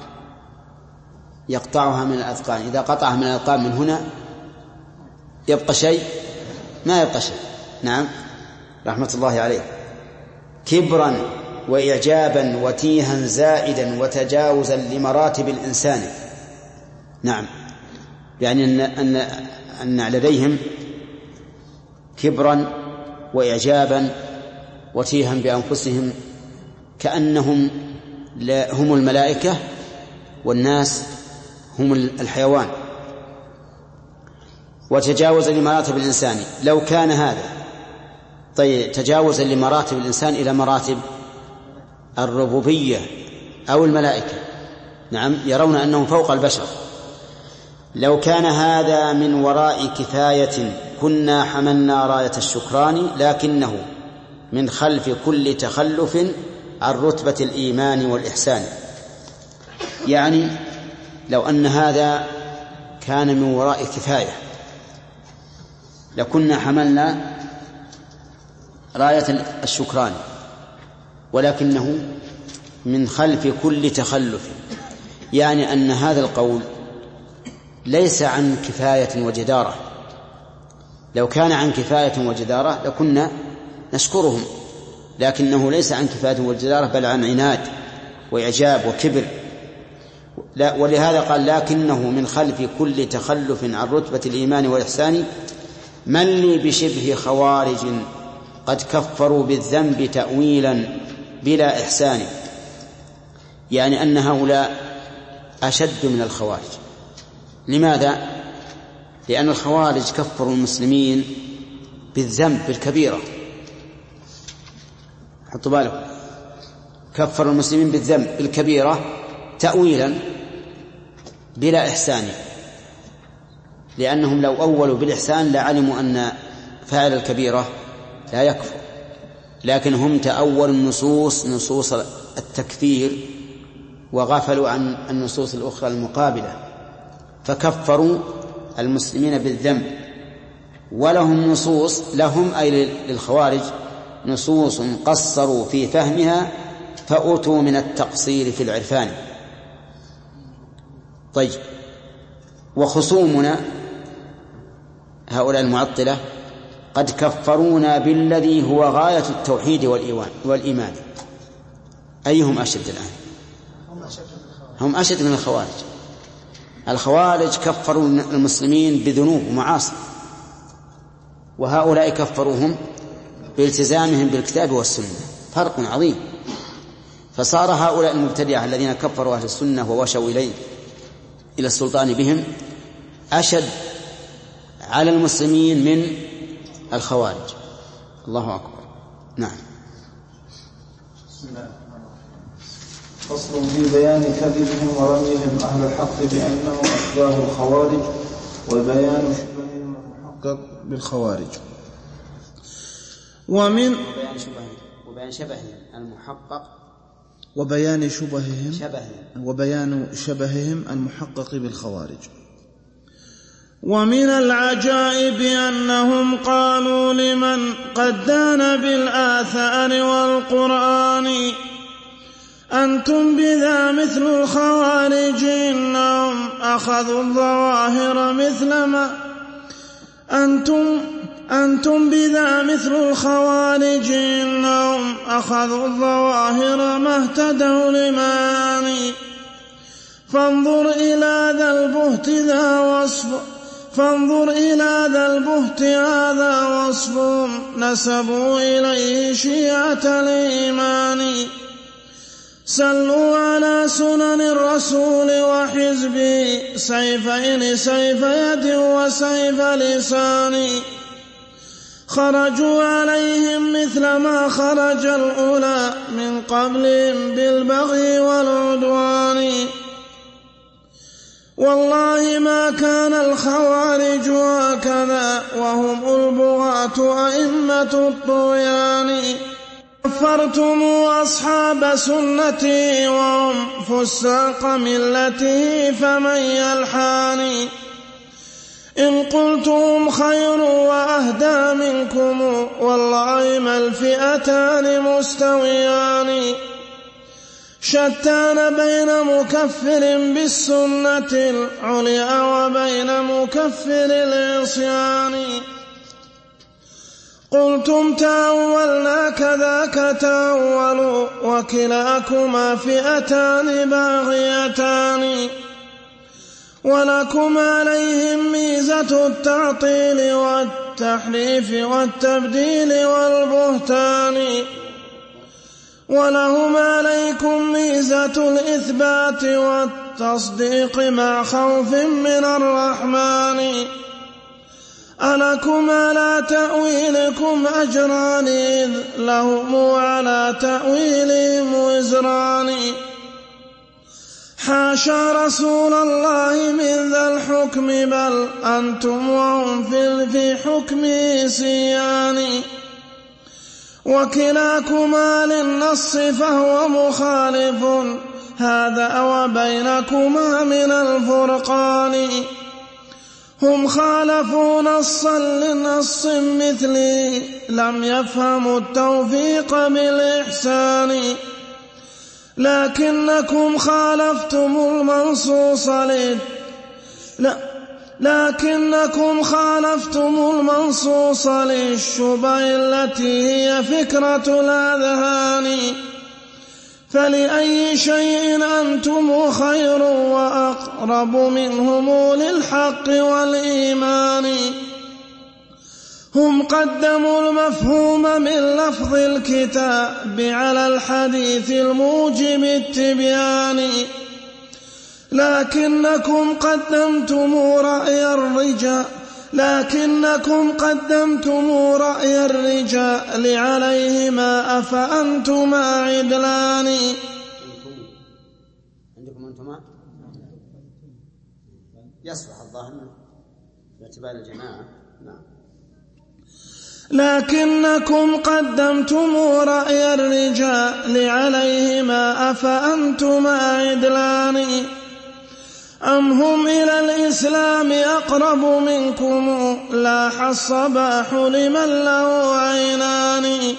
يقطعها من الأذقان. إذا قطعها من الأذقان من هنا يبقى شيء؟ ما يبقى شيء. نعم، رحمة الله عليه. كبرا وإعجابا وتيها زائدا وتجاوزا لمراتب الإنسان. نعم، يعني أن, أن, أن لديهم كبرا وإعجابا وتيها بأنفسهم، كأنهم هم الملائكة والناس هم الحيوان. وتجاوزا لمراتب الإنسان. لو كان هذا طيب تجاوزا لمراتب الإنسان إلى مراتب الربوبية أو الملائكة، نعم، يرون أنهم فوق البشر. لو كان هذا من وراء كفاية كنا حملنا راية الشكران، لكنه من خلف كل تخلف عن رتبة الإيمان والإحسان. يعني لو أن هذا كان من وراء كفاية لكنا حملنا راية الشكران، ولكنه من خلف كل تخلف، يعني أن هذا القول ليس عن كفاية وجدارة. لو كان عن كفاية وجدارة لكنا نشكرهم، لكنه ليس عن كفاية وجدارة بل عن عناد وإعجاب وكبر. لا ولهذا قال لكنه من خلف كل تخلف عن رتبة الإيمان والإحسان من لي بشبه خوارج قد كفروا بالذنب تأويلا بلا إحسان. يعني أن هؤلاء أشد من الخوارج. لماذا؟ لأن الخوارج كفروا المسلمين بالذنب بالكبيرة، حطوا بالكم، كفروا المسلمين بالذنب بالكبيرة تأويلا بلا إحسان، لأنهم لو أولوا بالإحسان لعلموا أن فاعل الكبيرة لا يكفر، لكن هم تأولوا النصوص نصوص التكفير وغفلوا عن النصوص الأخرى المقابلة، فكفروا المسلمين بالذنب. ولهم نصوص لهم أي للخوارج نصوص قصروا في فهمها فأتوا من التقصير في العرفان. طيب، وخصومنا هؤلاء المعطلة قد كفرونا بالذي هو غاية التوحيد والإيمان. أيهم أشد الآن؟ هم أشد من الخوارج. الخوارج كفروا المسلمين بذنوب ومعاصي، وهؤلاء كفروهم بالتزامهم بالكتاب والسنة، فرق عظيم. فصار هؤلاء المبتدعة الذين كفروا أهل السنة ووشوا إليه إلى السلطان بهم أشد على المسلمين من الخوارج. الله أكبر. نعم. بسم الله. فصل في بيان كذبهم ورميهم أهل الحق بأنهم أشباه الخوارج وبيان شبههم المحقق بالخوارج. ومن وبيان شبههم المحقق وبيان شبههم شبههم وبيان شبههم المحقق بالخوارج. ومن العجائب أنهم قالوا لمن قد دان بالآثار والقرآن أنتم بذا مثل الخوارج إنهم أخذوا الظواهر مثل ما أنتم أنتم بذا مثل الخوارج إنهم أخذوا الظواهر ما اهتدوا لمعاني فانظر إلى ذا البهت ذا وصف فانظر إلى ذا البهت هذا وصف نسبوا إليه شيعة الإيمان سلوا على سنن الرسول وحزبه سيفين سيف يد وسيف لسان خرجوا عليهم مثل ما خرج الأولى من قبلهم بالبغي والعدوان والله ما كان الخوارج هكذا وهم البغاة أئمة الطغيان كفرتم أصحاب سنتي وهم فساق ملته فمن يلحاني إن قلتم خير وأهدى منكم والله ما الفئتان مستويان شتان بين مكفر بالسنة العليا وبين مكفر العصيان قلتم تأولنا كذاك تأولوا وكلاكما فئتان باغيتان ولكم عليهم ميزة التعطيل والتحريف والتبديل والبهتان ولهم عليكم ميزة الإثبات والتصديق مع خوف من الرحمن ألكم على تأويلكم أجران إذ لهم على تأويلهم وزران حاشا رسول الله من ذا الحكم بل أنتم وهم في حكمه سيان وكلاكما للنص فهو مخالف هذا وبينكما من الفرقان هم خالفوا نصا لنص مثلي لم يفهموا التوفيق بالإحسان لكنكم خالفتم المنصوص لل... لا لكنكم خالفتم المنصوص للشبه التي هي فكرة الأذهان فلأي شيء أنتم خير وأقرب منهم للحق والإيمان. هم قدموا المفهوم من لفظ الكتاب على الحديث الموجب التبيان، لكنكم قدمتم رأي الرجال لكنكم قدمتم رأي الرجال عليهما أفأنتما عدلان. عندكم أنتما يصلح الظاهر باعتبار الجماعة. نعم. لكنكم قدمتم رأي الرجال عليهما أفأنتما عدلان. أم هم إلى الإسلام أقرب منكم لاح الصباح لمن له عينان.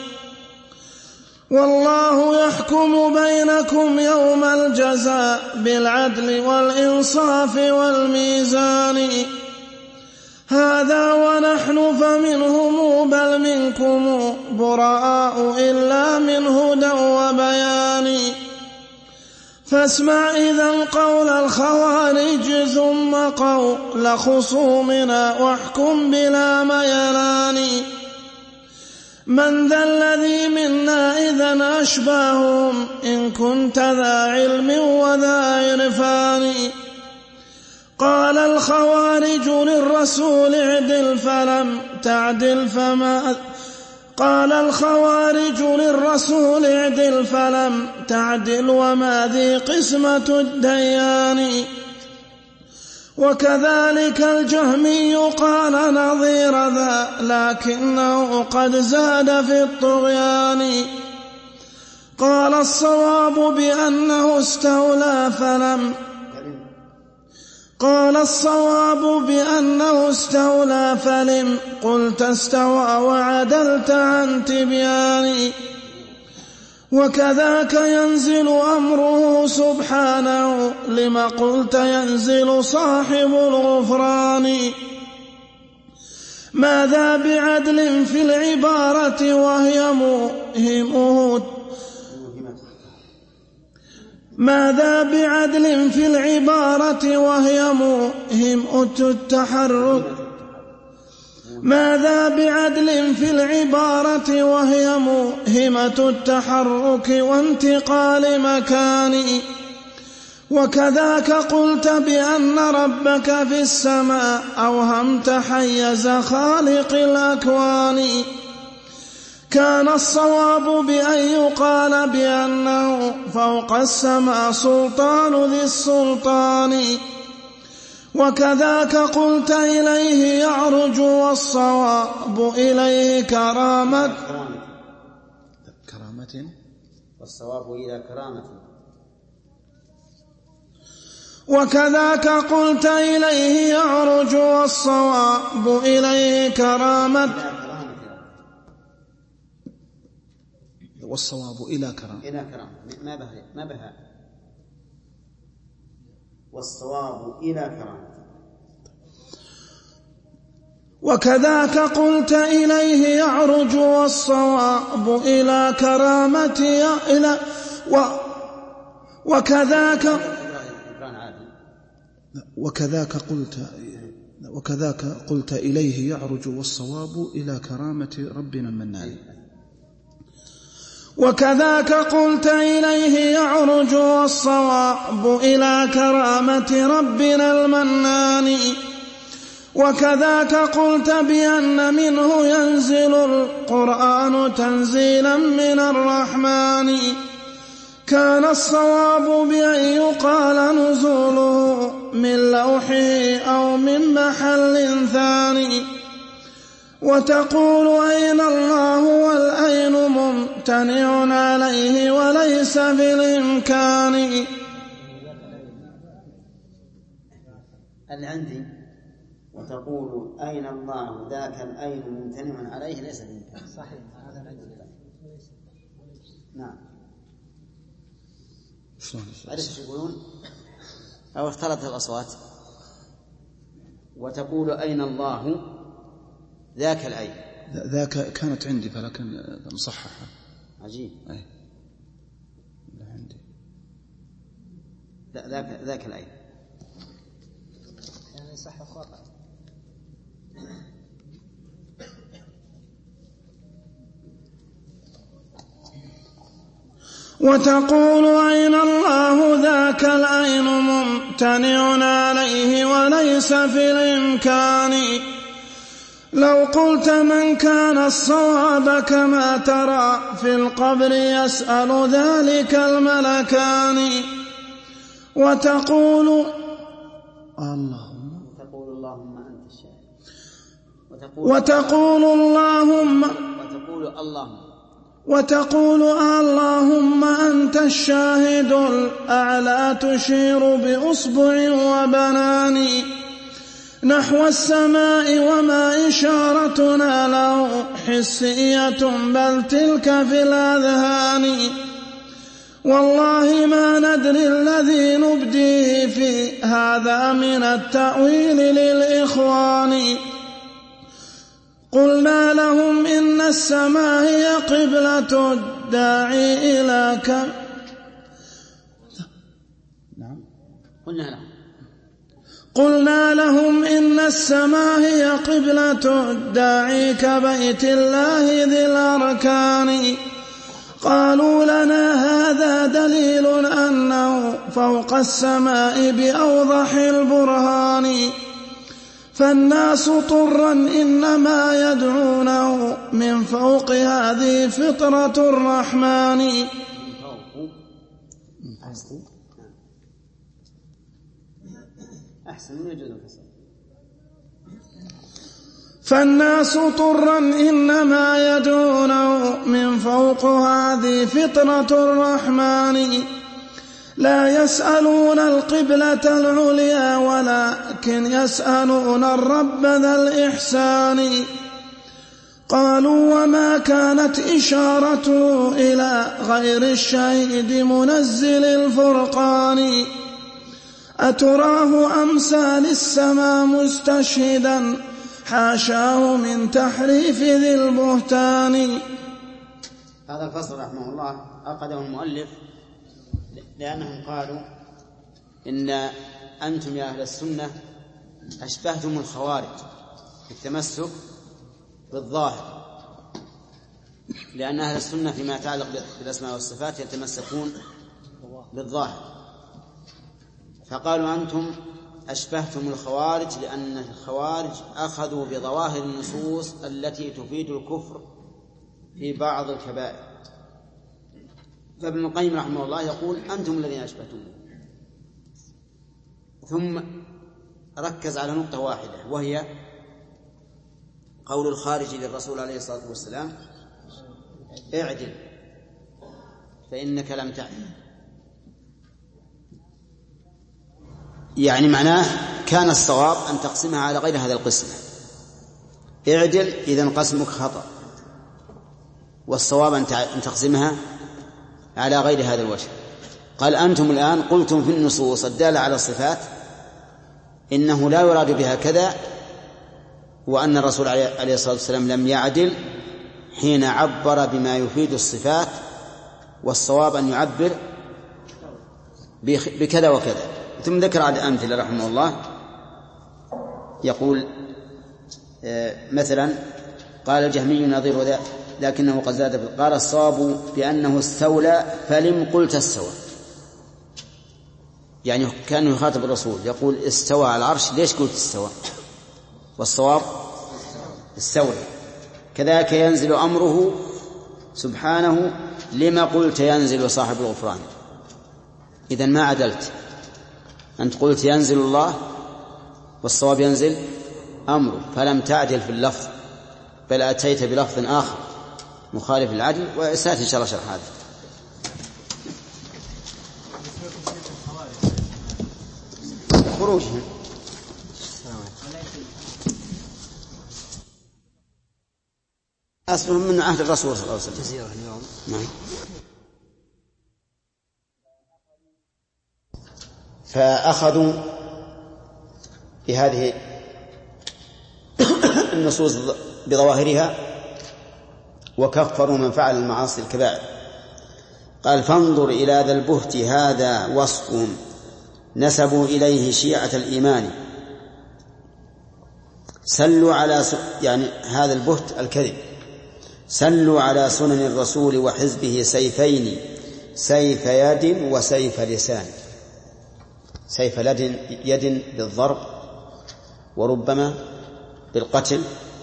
والله يحكم بينكم يوم الجزاء بالعدل والإنصاف والميزان. هذا ونحن فمنهم بل منكم براء إلا من هدى وبيان. فاسمع إذن قول الخوارج ثم قول خصومنا واحكم بلا ميلان. من ذا الذي منا إذن أشباههم إن كنت ذا علم وذا عرفان. قال الخوارج للرسول اعدل فلم تعدل فما قال الخوارج للرسول اعدل فلم تعدل وما ذي قسمة الديان. وكذلك الجهمي قال نظير ذا لكنه قد زاد في الطغيان. قال الصواب بأنه استولى فلم قال الصواب بأنه استولى فلم قلت استوى وعدلت عن تبيان. وكذاك ينزل أمره سبحانه لما قلت ينزل صاحب الغفران. ماذا بعدل في العبارة وهي موهمه ماذا بعدل في العبارة وهي موهمة التحرك ماذا بعدل في العبارة وهي موهمة التحرك وانتقال مكان. وكذاك قلت بأن ربك في السماء أوهمت حيز خالق الأكوان. كان الصواب بأن يقال بأنه فوق السماء سلطان ذي السلطان. وكذاك قلت إليه يعرج والصواب إليه كرامة كرامة والصواب إلى كرامة. وكذاك قلت إليه يعرج والصواب إليه كرامة والصواب إلى كرامة إلى كرامة ما بها ما بها والصواب إلى كرامة. وكذاك قلت إليه يعرج والصواب إلى كرامة إلى و وكذاك وكذاك قلت وكذاك قلت إليه يعرج والصواب إلى كرامة ربنا المنان. وكذاك قلت إليه يعرج والصواب إلى كرامة ربنا المنان. وكذاك قلت بأن منه ينزل القرآن تنزيلا من الرحمن. كان الصواب بأن يقال نزوله من لوحه أو من محل ثاني. وتقول أين الله والأين ممتنع عليه وليس بالإمكان. اللي عندي وتقول أين الله ذاك الأين ممتنع عليه ليس بالإمكان. صحيح هذا العندي. نعم. عرفت يقولون أو اختلطت الأصوات. وتقول أين الله ذاك العين ذاك كانت عندي فلكن مصححة. عجيب. أي. عندي ذاك ذاك العين يعني صح خطأ. وتقول أين الله ذاك العين ممتنع عليه وليس في الإمكان. لو قلت من كان الصواب كما ترى في القبر يسأل ذلك الملكان. وتقول اللهم وتقول اللهم أنت الشاهد وتقول اللهم وتقول اللهم وتقول اللهم أنت الشاهد الأعلى تشير بأصبع وبنان نحو السماء وما إشارتنا له حسية بل تلك في الأذهان. والله ما ندري الذي نبديه في هذا من التأويل للإخوان. قلنا لهم إن السماء هي قبلة الداعي إلى كم نعم قلنا لهم قلنا لهم إن السماء هي قبلة الداعي كبيت الله ذي الأركان. قالوا لنا هذا دليل أنه فوق السماء بأوضح البرهان. فالناس طرا إنما يدعونه من فوق هذه فطرة الرحمن. أحسن من يجوز فالناس طرا إنما يدعونه من فوق هذه فطرة الرحمن. لا يسألون القبلة العليا ولكن يسألون الرب ذا الإحسان. قالوا وما كانت إشارته إلى غير الشهيد منزل الفرقان. أتراه أمثال السماء مستشهدا حاشاه من تحريف ذي البهتان. هذا الفصل رحمه الله أخذه المؤلف لأنهم قالوا إن أنتم يا أهل السنة أشبهتم الخوارج في التمسك بالظاهر، لأن أهل السنة فيما يتعلق بالأسماء والصفات يتمسكون بالظاهر، فقالوا أنتم أشبهتم الخوارج لأن الخوارج أخذوا بظواهر النصوص التي تفيد الكفر في بعض الكبائر. فابن القيم رحمه الله يقول أنتم الذين أشبهتم. ثم ركز على نقطة واحدة وهي قول الخارج للرسول عليه الصلاة والسلام اعدل فإنك لم تعدل، يعني معناه كان الصواب أن تقسمها على غير هذا القسم. اعدل إذن قسمك خطأ، والصواب أن تقسمها على غير هذا الوجه. قال أنتم الآن قلتم في النصوص الدالة على الصفات إنه لا يراد بها كذا، وأن الرسول عليه الصلاة والسلام لم يعدل حين عبر بما يفيد الصفات، والصواب أن يعبر بكذا وكذا. ثم ذكر على أمثلة رحمه الله، يقول مثلا قال الجهمي نظير لكنه قد زاد، قال الصواب بأنه استولى فلم قلت استوى، يعني كان يخاطب الرسول يقول استوى على العرش ليش قلت استوى، والصواب استولى. كذلك ينزل أمره سبحانه لما قلت ينزل صاحب الغفران، إذن ما عدلت، أنت قلت ينزل الله والصواب ينزل أمره، فلم تعدل في اللفظ بل أتيت بلفظ آخر مخالف العدل، وسأتي إن شاء الله شرح هذا. خروجهم أصلهم من عهد الرسول صلى الله عليه وسلم. نعم. فأخذوا بهذه النصوص بظواهرها وكفروا من فعل المعاصي الكبائر. قال فانظر إلى ذا البهت هذا وصف نسبوا إليه شيعة الإيمان. سلوا على س... يعني هذا البهت الكذب. سلوا على سنن الرسول وحزبه سيفين، سيف يد وسيف لسان. سيف يد بالضرب وربما بالقتل،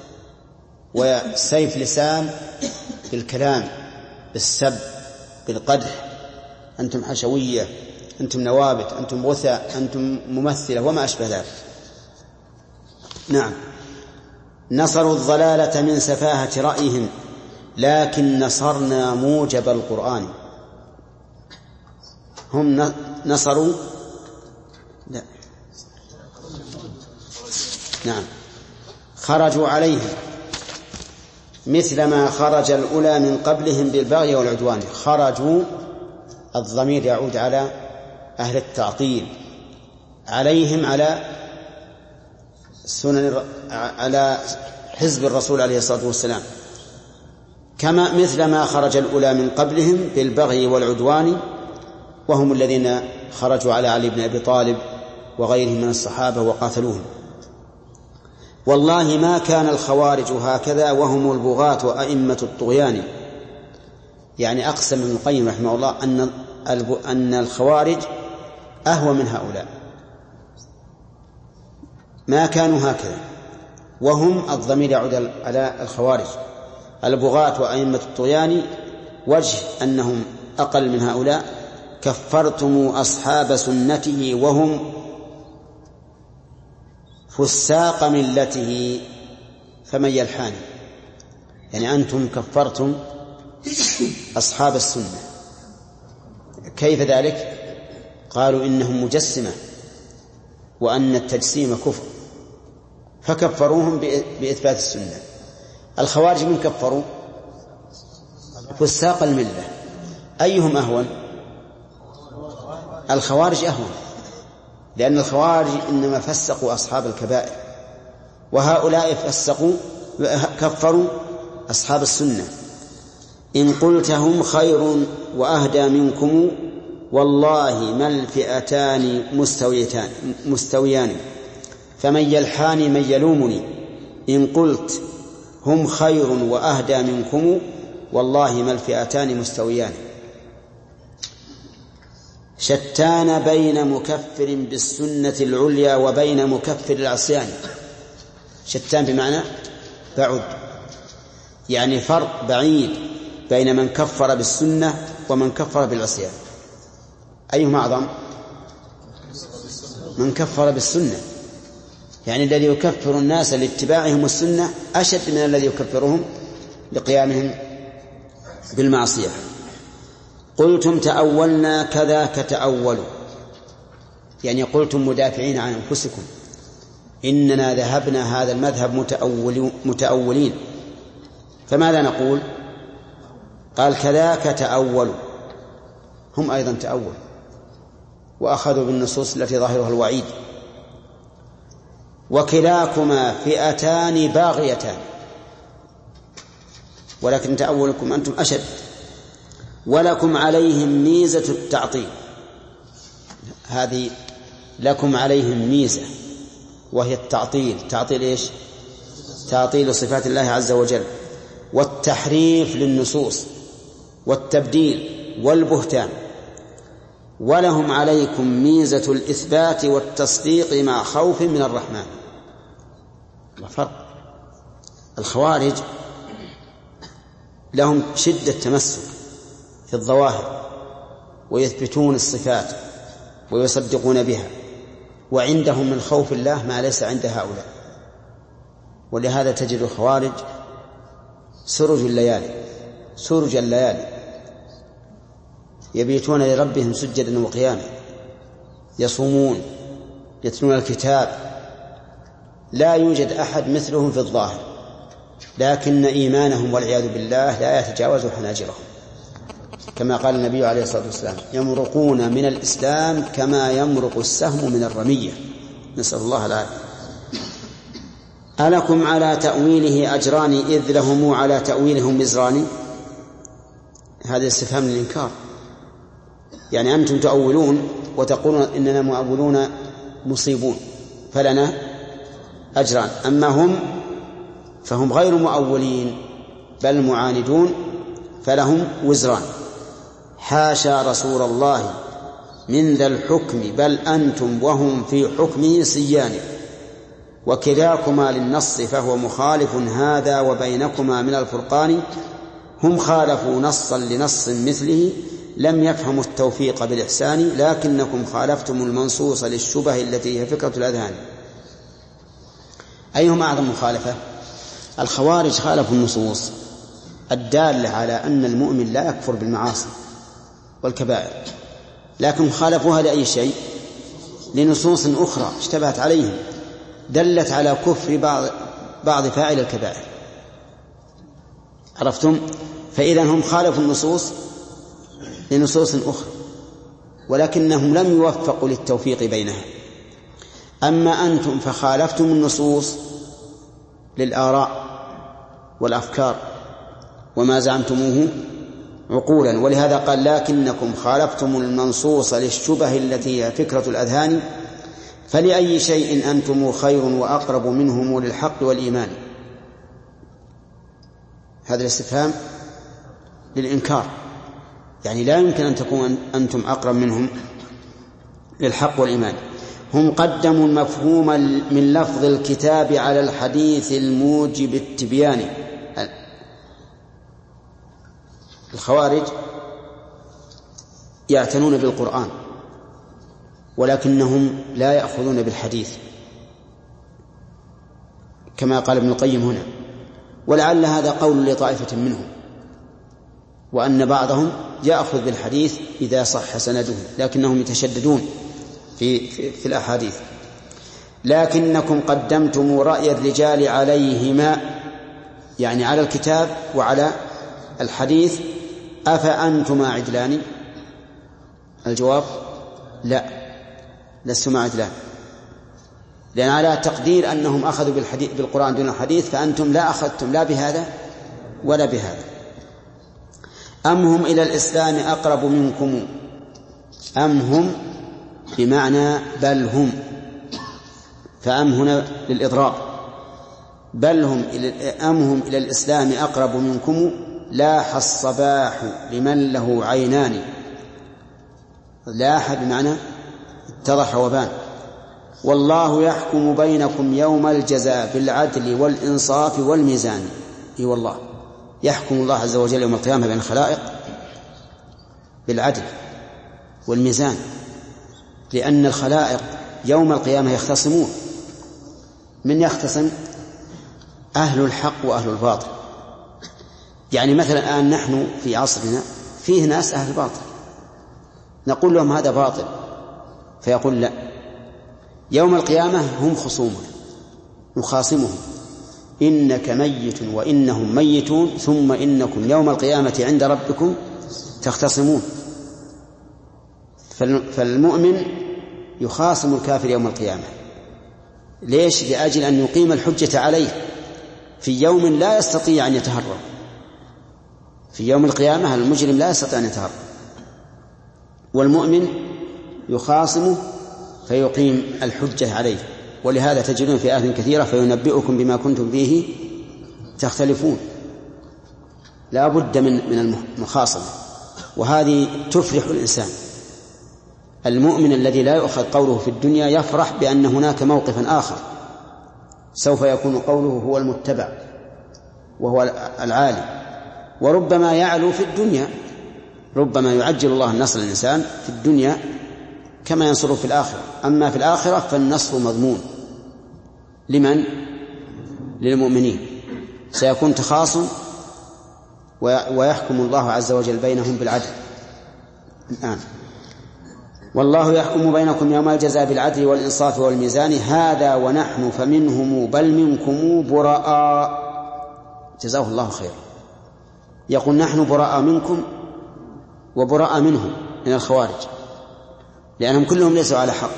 وسيف لسان بالكلام، بالسب، بالقدح. أنتم حشوية، أنتم نوابت، أنتم غثاء، أنتم ممثلة، وما أشبه ذلك. نعم، نصروا الضلالة من سفاهة رأيهم، لكن نصرنا موجب القرآن. هم نصروا لا. نعم، خرجوا عليهم مثل ما خرج الأولى من قبلهم بالبغي والعدوان. خرجوا، الضمير يعود على أهل التعطيل، عليهم على سنن على حزب الرسول عليه الصلاة والسلام، كما مثل ما خرج الأولى من قبلهم بالبغي والعدوان، وهم الذين خرجوا على علي بن أبي طالب وغيرهم من الصحابة وقاتلوهم. والله ما كان الخوارج هكذا وهم البغاة وأئمة الطغيان. يعني أقسم ابن القيم رحمه الله أن أن الخوارج أهوى من هؤلاء، ما كانوا هكذا، وهم الضمير يعود على الخوارج البغاة وأئمة الطغيان. وجه أنهم أقل من هؤلاء: كفرتم أصحاب سنته وهم فساق ملته فمن يلحان. يعني أنتم كفرتم أصحاب السنة. كيف ذلك؟ قالوا إنهم مجسمة وأن التجسيم كفر، فكفروهم بإثبات السنة. الخوارج من كفروا؟ فساق الملة. أيهم أهون؟ الخوارج أهون، لأن الخوارج إنما فسقوا أصحاب الكبائر، وهؤلاء فسقوا كفروا أصحاب السنة. إن قلت هم خير وأهدى منكم والله ما الفئتان مستويتان مستويان فمن يلحان من يلومني. إن قلت هم خير وأهدى منكم والله ما الفئتان مستويان. شتان بين مكفر بالسنة العليا وبين مكفر العصيان. شتان بمعنى بعد، يعني فرق بعيد بين من كفر بالسنة ومن كفر بالعصيان. أيهما أعظم؟ من كفر بالسنة، يعني الذي يكفر الناس لاتباعهم السنة أشد من الذي يكفرهم لقيامهم بالمعصية. قلتم تأولنا كذاك تأولوا، يعني قلتم مدافعين عن أنفسكم إننا ذهبنا هذا المذهب متأولين. فماذا نقول؟ قال كذاك تأولوا، هم أيضا تأول وأخذوا بالنصوص التي ظاهرها الوعيد. وكلاكما فئتان باغيتان، ولكن تأولكم أنتم أشد. ولكم عليهم ميزة التعطيل، هذه لكم عليهم ميزة وهي التعطيل. تعطيل إيش؟ تعطيل صفات الله عز وجل، والتحريف للنصوص، والتبديل، والبهتان. ولهم عليكم ميزة الإثبات والتصديق مع خوف من الرحمن. فرق. الخوارج لهم شدة تمسك في الظواهر ويثبتون الصفات ويصدقون بها، وعندهم من خوف الله ما ليس عند هؤلاء. ولهذا تجد الخوارج سرج الليالي سرج الليالي يبيتون لربهم سجدا وقياما، يصومون، يتلون الكتاب، لا يوجد أحد مثلهم في الظاهر، لكن إيمانهم والعياذ بالله لا يتجاوز حناجرهم، كما قال النبي عليه الصلاة والسلام: يمرقون من الإسلام كما يمرق السهم من الرمية. نسأل الله العافية. ألكم على تأويله أجران إذ لهم على تأويلهم مزران. هذا استفهام للإنكار، يعني أنتم تؤولون وتقولون إننا مؤولون مصيبون فلنا أجران، أما هم فهم غير مؤولين بل معاندون فلهم وزران. حاشا رسول الله من ذا الحكم بل أنتم وهم في حكمه سيان، وكلاكما للنص فهو مخالف هذا وبينكما من الفرقان. هم خالفوا نصا لنص مثله لم يفهموا التوفيق بالإحسان، لكنكم خالفتم المنصوص للشبه التي هي فكرة الأذهان. أيهم أعظم مخالفة؟ الخوارج خالفوا النصوص الدالة على أن المؤمن لا يكفر بالمعاصي والكبائر، لكن خالفوها لأي شيء؟ لنصوص أخرى اشتبهت عليهم دلت على كفر بعض, بعض فاعل الكبائر. عرفتم؟ فإذا هم خالفوا النصوص لنصوص أخرى ولكنهم لم يوفقوا للتوفيق بينها. أما أنتم فخالفتم النصوص للآراء والأفكار وما زعمتموه عقولا، ولهذا قال لكنكم خالفتم المنصوص للشبه التي هي فكرة الأذهان، فلأي شيء أنتم خير وأقرب منهم للحق والإيمان. هذا الاستفهام للإنكار، يعني لا يمكن أن تكون أنتم أقرب منهم للحق والإيمان. هم قدموا المفهوم من لفظ الكتاب على الحديث الموجب التبيان. الخوارج يعتنون بالقرآن ولكنهم لا يأخذون بالحديث كما قال ابن القيم هنا، ولعل هذا قول لطائفة منهم، وأن بعضهم يأخذ بالحديث إذا صح سنده، لكنهم يتشددون في, في, في الأحاديث. لكنكم قدمتم رأي الرجال عليهما، يعني على الكتاب وعلى الحديث، أفأنتما عدلان؟ الجواب لا، لستما عدلان، لأن على تقدير أنهم أخذوا بالحديث بالقرآن دون الحديث، فأنتم لا أخذتم لا بهذا ولا بهذا. أم هم إلى الإسلام أقرب منكم؟ أم هم بمعنى بل هم، فأم هنا للإضراب، بل هم أم هم إلى الإسلام أقرب منكم لاح الصباح لمن له عينان. لاح بمعنى اتضح وبان. والله يحكم بينكم يوم الجزاء بالعدل والإنصاف والميزان. اي والله يحكم الله عز وجل يوم القيامة بين الخلائق بالعدل والميزان، لأن الخلائق يوم القيامة يختصمون. من يختصم؟ أهل الحق وأهل الباطل. يعني مثلا الآن نحن في عصرنا فيه ناس أهل باطل، نقول لهم هذا باطل فيقول لا. يوم القيامة هم خصومنا نخاصمهم، إنك ميت وإنهم ميتون ثم إنكم يوم القيامة عند ربكم تختصمون. فالمؤمن يخاصم الكافر يوم القيامة. ليش؟ لأجل أن يقيم الحجة عليه في يوم لا يستطيع أن يتهرب. في يوم القيامة المجرم لا يستطيع أن يتهرب، والمؤمن يخاصمه فيقيم الحجة عليه. ولهذا تجدون في آيات كثيرة فينبئكم بما كنتم فيه تختلفون. لا بد من من المخاصمة، وهذه تفرح الإنسان. المؤمن الذي لا يؤخذ قوله في الدنيا يفرح بأن هناك موقفا آخر سوف يكون قوله هو المتبع وهو العالي، وربما يعلو في الدنيا. ربما يعجل الله النصر للإنسان في الدنيا كما ينصره في الآخرة. أما في الآخرة فالنصر مضمون لمن؟ للمؤمنين. سيكون تخاصم ويحكم الله عز وجل بينهم بالعدل. الآن والله يحكم بينكم يوم الجزاء بالعدل والإنصاف والميزان. هذا ونحن فمنهم بل منكم براء. جزاه الله خيرا. يقول نحن براء منكم وبراء منهم من الخوارج، لأنهم كلهم ليسوا على حق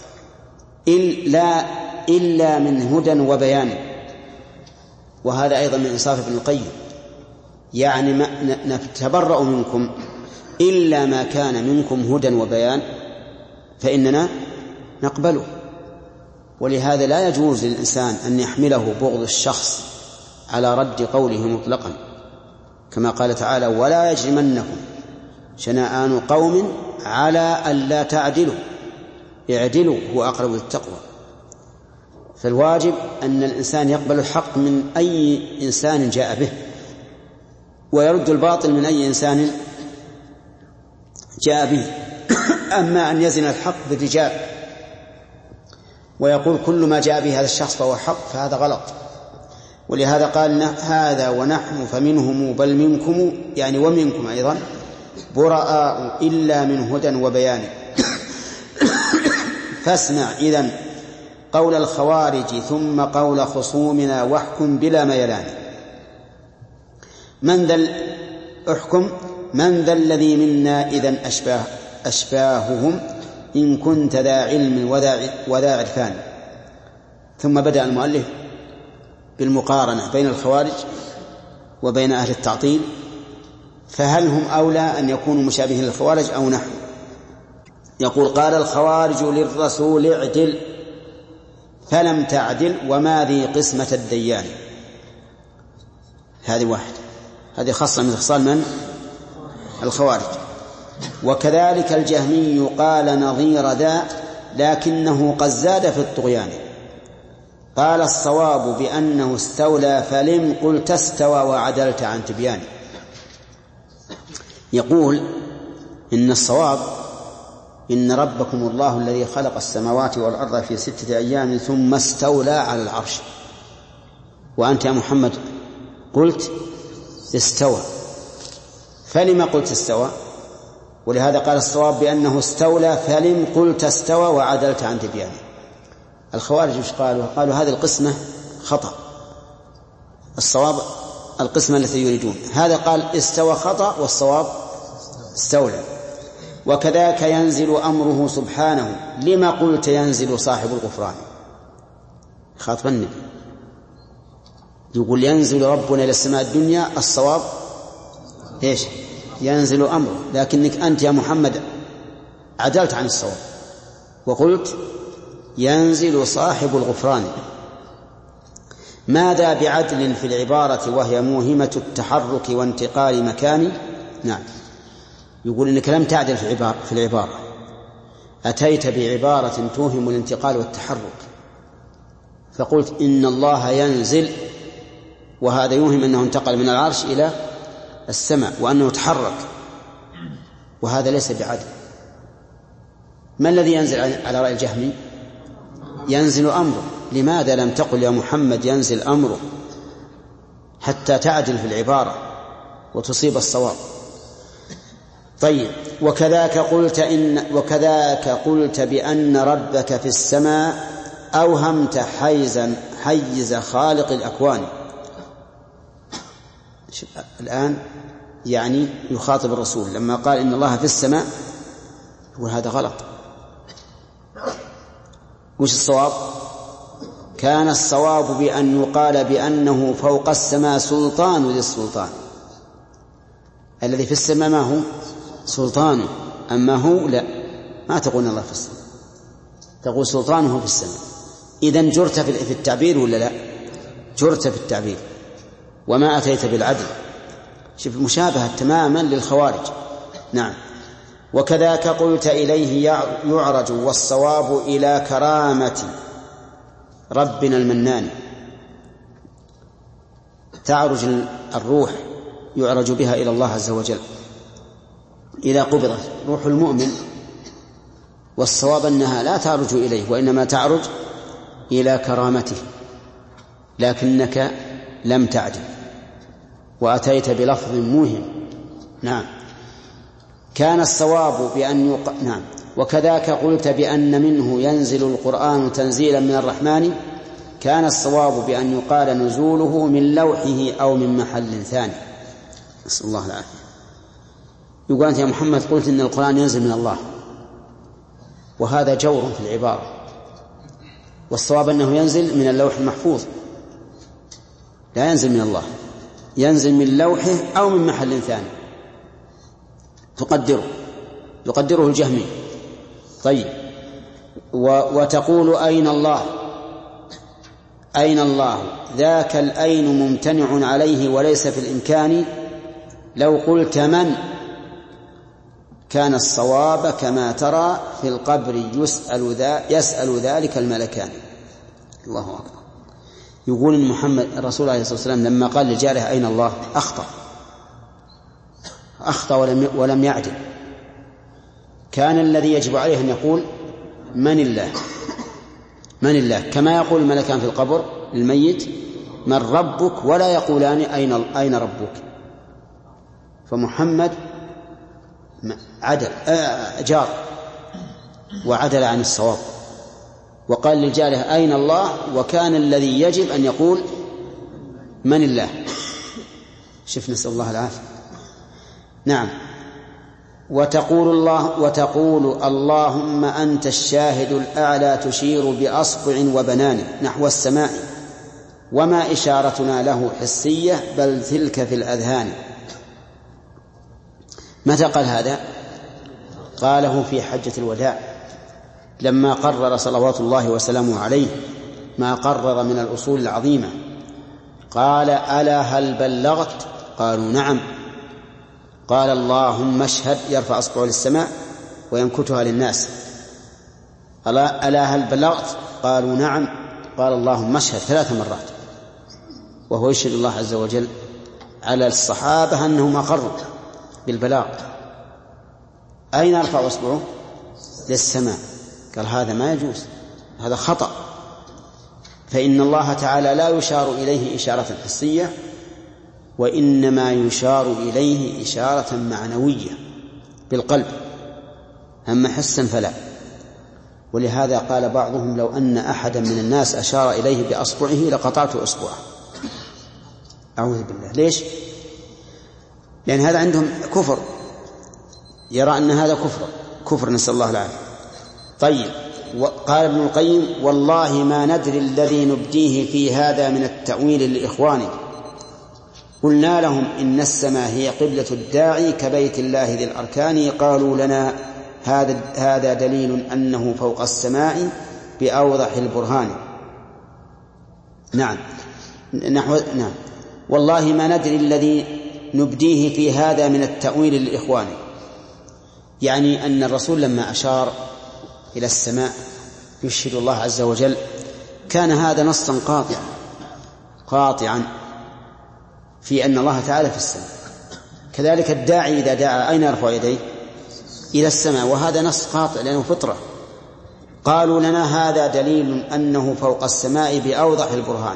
إلا, إلا من هدى وبيان. وهذا أيضا من إنصاف ابن القيم، يعني ما نتبرأ منكم إلا ما كان منكم هدى وبيان فإننا نقبله. ولهذا لا يجوز للإنسان أن يحمله بغض الشخص على رد قوله مطلقا، كما قال تعالى: ولا يجرمنكم شنآن قوم على ألا تعدلوا اعدلوا هو أقرب للتقوى. فالواجب أن الإنسان يقبل الحق من أي إنسان جاء به، ويرد الباطل من أي إنسان جاء به. أما أن يزن الحق بالرجال ويقول كل ما جاء به هذا الشخص فهو حق، فهذا غلط. ولهذا قال: هذا ونحن فمنهم بل منكم، يعني ومنكم أيضا، براء إلا من هدى وبيان. فاسمع إذن قول الخوارج ثم قول خصومنا واحكم بلا ميلان. من ذا احكم من ذا الذي منا إذن أشباه أشباههم إن كنت ذا علم وذا عرفان. ثم بدأ المؤلف بالمقارنة بين الخوارج وبين أهل التعطيل، فهل هم أولى أن يكونوا مشابهين للخوارج أو نحن؟ يقول: قال الخوارج للرسول اعدل فلم تعدل وما ذي قسمة الديان. هذه واحدة، هذه خاصة من خصال من؟ الخوارج. وكذلك الجهمي قال نظير ذا لكنه قد زاد في الطغيان. قال الصواب بأنه استولى فلم قلت استوى وعدلت عن تبيان. يقول إن الصواب إن ربكم الله الذي خلق السماوات والأرض في ستة أيام ثم استولى على العرش، وأنت يا محمد قلت استوى، فلما قلت استوى؟ ولهذا قال الصواب بأنه استولى فلم قلت استوى وعدلت عن تبيانه. الخوارج مش قالوا؟ قالوا هذه القسمة خطأ، الصواب القسمة التي يريدون. هذا قال استوى خطأ والصواب استولى. وكذاك ينزل أمره سبحانه لما قلت ينزل صاحب الغفران. خاطب النبي يقول ينزل ربنا إلى السماء الدنيا، الصواب إيش؟ ينزل أمره، لكنك أنت يا محمد عدلت عن الصواب وقلت ينزل صاحب الغفران. ماذا بعدل في العبارة وهي موهمة التحرك وانتقال مكان؟ نعم، يقول إنك لم تعدل في العبارة, في العبارة أتيت بعبارة توهم الانتقال والتحرك، فقلت إن الله ينزل، وهذا يوهم أنه انتقل من العرش إلى السماء وأنه تحرك، وهذا ليس بعدل. ما الذي ينزل على رأي الجهمي؟ ينزل أمره. لماذا لم تقل يا محمد ينزل أمره حتى تعدل في العبارة وتصيب الصواب؟ طيب، وكذاك قلت إن وكذاك قلت بأن ربك في السماء أوهمت حيزا حيز خالق الأكوان. الآن يعني يخاطب الرسول لما قال إن الله في السماء، يقول هذا غلط. وش الصواب؟ كان الصواب بأن يقال بأنه فوق السماء سلطان ذي السلطان. الذي في السماء ما هو؟ سلطانه، أما هو لا، ما تقول الله في السماء، تقول سلطانه في السماء. إذن جرت في التعبير ولا لا؟ جرت في التعبير وما أتيت بالعدل. شوف مشابهة تماما للخوارج. نعم. وكذاك قلت إليه يعرج والصواب إلى كرامة ربنا المنان. تعرج الروح يعرج بها إلى الله عز وجل إذا قبضت روح المؤمن، والصواب أنها لا تعرج إليه وإنما تعرج إلى كرامته، لكنك لم تعدل وأتيت بلفظ موهم. نعم. كان الصواب بأن يق... نعم. وكذاك قلت بأن منه ينزل القرآن تنزيلا من الرحمن. كان الصواب بأن يقال نزوله من لوحه أو من محل ثاني. نسأل الله العافية. يقول أنت يا محمد قلت إن القرآن ينزل من الله، وهذا جور في العبارة، والصواب أنه ينزل من اللوح المحفوظ، لا ينزل من الله، ينزل من لوحه أو من محل ثاني تقدره يقدره الجهمي. طيب، وتقول أين الله أين الله ذاك الأين ممتنع عليه وليس في الإمكان، لو قلت من كان الصواب كما ترى في القبر يسأل, ذا يسأل ذلك الملكان. الله أكبر. يقول إن محمد الرسول عليه الصلاة والسلام لما قال لجاره أين الله أخطأ أخطأ ولم, ولم يعدل. كان الذي يجب عليه أن يقول من الله من الله، كما يقول الملكان في القبر للميت من ربك، ولا يقولان أين, أين ربك. فمحمد عدل جار وعدل عن الصواب وقال للجاره أين الله، وكان الذي يجب أن يقول من الله. شوف، نسأل الله العافية. نعم. وتقول الله وتقول اللهم أنت الشاهد الأعلى تشير بأصبع وبنان نحو السماء، وما إشارتنا له حسية بل تلك في الأذهان. متى قال هذا؟ قاله في حجة الوداع لما قرر صلوات الله وسلامه عليه ما قرر من الأصول العظيمة. قال ألا هل بلغت؟ قالوا نعم. قال اللهم اشهد، يرفع أصبعه للسماء وينكتها للناس. ألا هل بلغت؟ قالوا نعم. قال اللهم اشهد ثلاث مرات، وهو يشهد الله عز وجل على الصحابة أنهم أقروا بالبلاغ. أين يرفع أصبعه؟ للسماء. قال هذا ما يجوز، هذا خطأ، فإن الله تعالى لا يشار إليه إشارة حسية، وإنما يشار إليه إشارة معنوية بالقلب، أما حسا فلا. ولهذا قال بعضهم لو أن أحدا من الناس أشار إليه بأصبعه لقطعت أصبعه. أعوذ بالله. ليش؟ لأن هذا عندهم كفر، يرى أن هذا كفر كفر نسأل الله العافية. طيب، قال ابن القيم والله ما ندري الذي نبديه في هذا من التأويل للإخوان. قلنا لهم إن السماء هي قبلة الداعي كبيت الله ذي الأركان. قالوا لنا هذا هذا دليل أنه فوق السماء بأوضح البرهان. نعم نحو نعم والله ما ندري الذي نبديه في هذا من التأويل للإخوان، يعني أن الرسول لما أشار إلى السماء يشهد الله عز وجل كان هذا نصا قاطعا قاطعا في أن الله تعالى في السماء. كذلك الداعي إذا دعا أين يرفع يديه؟ إلى السماء، وهذا نص قاطع لأنه فطرة. قالوا لنا هذا دليل أنه فوق السماء بأوضح البرهان.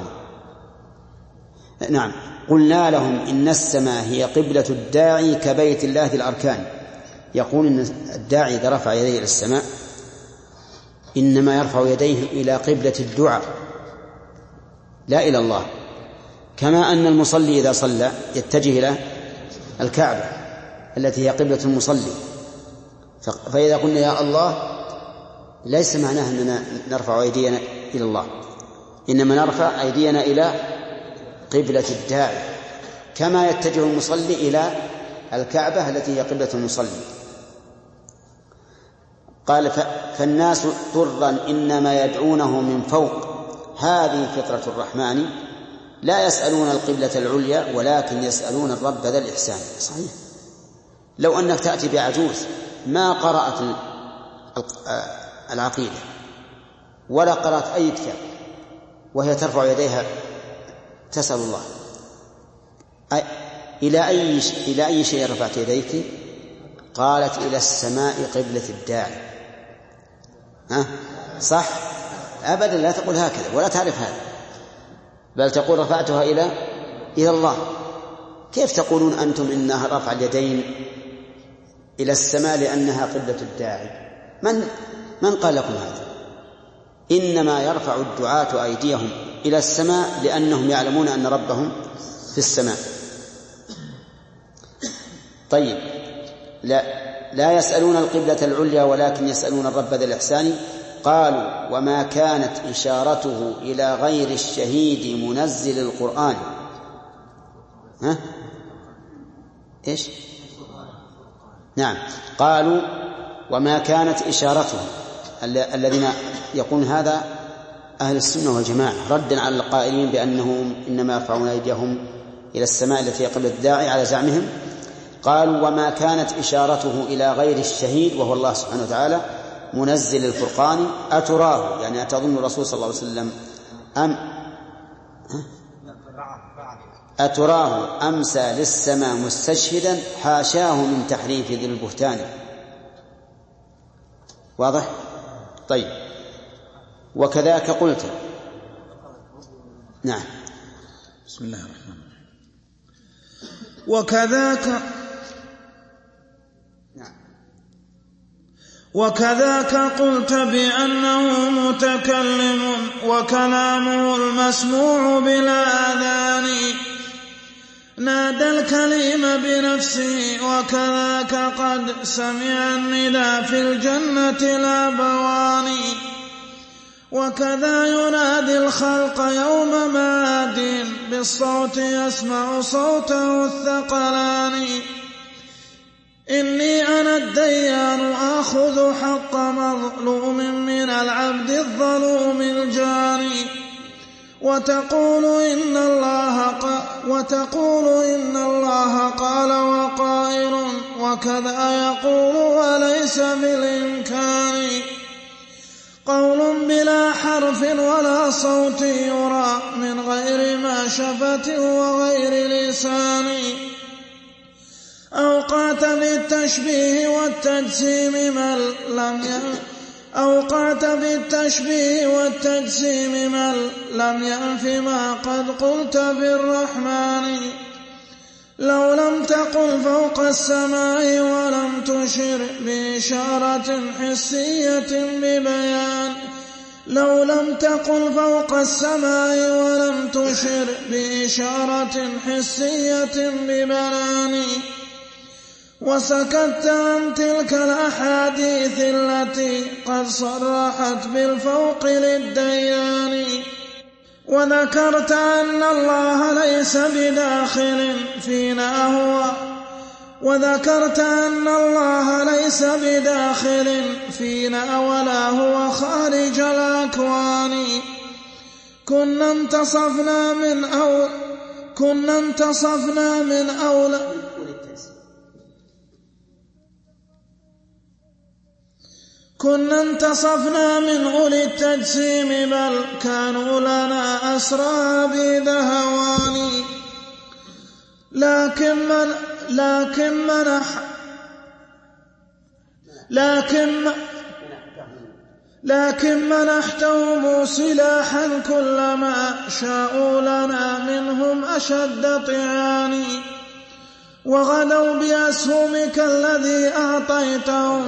نعم. قلنا لهم إن السماء هي قبلة الداعي كبيت الله ذي الأركان. يقول إن الداعي إذا رفع يديه إلى السماء إنما يرفع يديه إلى قبلة الدعاء لا إلى الله، كما أن المصلي إذا صلى يتجه إلى الكعبة التي هي قبلة المصلي. فإذا قلنا يا الله ليس معناه أننا نرفع أيدينا إلى الله، إنما نرفع أيدينا إلى قبلة الداعي، كما يتجه المصلي إلى الكعبة التي هي قبلة المصلي. قال فالناس ضرا إنما يدعونه من فوق، هذه فطرة الرحمن، لا يسألون القبلة العليا ولكن يسألون الرب ذا الإحسان. صحيح، لو أنك تأتي بعجوز ما قرأت العقيدة ولا قرأت أي كتاب وهي ترفع يديها تسأل الله، إلى أي إلى أي شيء رفعت يديك؟ قالت إلى السماء قبلة الداعي. ها صح؟ أبدا لا تقول هكذا ولا تعرف هذا، بل تقول رفعتها إلى إلى الله. كيف تقولون أنتم إنها رفع اليدين إلى السماء لأنها قبلة الداعي؟ من من قال لكم هذا؟ إنما يرفع الدعاة أيديهم إلى السماء لأنهم يعلمون أن ربهم في السماء. طيب، لا لا يسألون القبلة العليا ولكن يسألون الرب ذا الإحسان. قالوا وما كانت إشارته إلى غير الشهيد منزل القرآن. ها إيش؟ نعم، قالوا وما كانت إشارته الذين يقولون هذا أهل السنة والجماعة ردا على القائلين بأنهم إنما يرفعون أيديهم إلى السماء التي قبل الداعي على زعمهم. قالوا وما كانت إشارته إلى غير الشهيد وهو الله سبحانه وتعالى منزل الفرقان أتراه، يعني أتظن الرسول صلى الله عليه وسلم أم أتراه أمسى للسماء مستشهدا حاشاه من تحريف ذي البهتان. واضح؟ طيب. وكذاك قلت. نعم. بسم الله الرحمن الرحيم. وكذاك وكذاك قلت بأنه متكلم وكلامه المسموع بالآذان نادى الكلم بنفسه، وكذاك قد سمع النداء في الجنة الأبوان، وكذا ينادي الخلق يوم معاد بالصوت يسمع صوته الثقلان. إني أنا الديان آخذ حق مظلوم من العبد الظلوم الجاني، وتقول إن الله قال وتقول إن الله قال وقائل، وكذا يقول وليس بالإمكان. قول بلا حرف ولا صوت يرى من غير ما شفة وغير لسان. أوقعت بالتشبيه والتجسيم من لم ي... أوقعت بالتشبيه والتجسيم من لم ينف ما قد قلت بالرحمن. لو لم تقل فوق السماء ولم تشر بإشارة حسية ببيان لو لم تقل فوق السماء ولم تشر بإشارة حسية ببيان، وسكت عن تلك الأحاديث التي قد صرحت بالفوق للديان، وذكرت أن الله ليس بداخل فينا هو وذكرت أن الله ليس بداخل فينا ولا هو خارج الأكوان. كنا انتصفنا من أول كنا انتصفنا من أول كنا انتصفنا من أولي التجسيم بل كانوا لنا أسرى بذهوان. لكن من لكن منح لكن لكن منحتهم سلاحا كلما شاءوا لنا منهم أشد طعان، وغدوا بأسهمك الذي أعطيتهم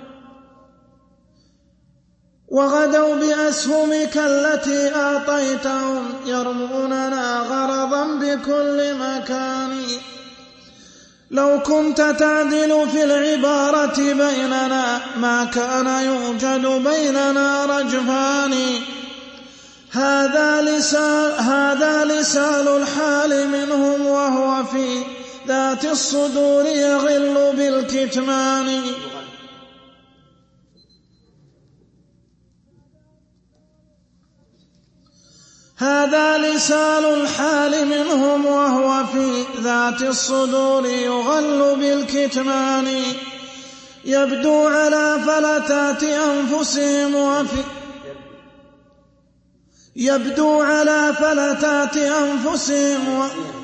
وغدوا بأسهمك التي أعطيتهم يرموننا غرضا بكل مكان. لو كنت تعدل في العبارة بيننا ما كان يوجد بيننا رجفان. هذا لسان, هذا لسان الحال منهم وهو في ذات الصدور يغل بالكتمان. هذا لسان الحال منهم وهو في ذات الصدور يغل بالكتمان. يبدو على فلتات أنفسهم وفي يبدو على فلتات أنفسهم و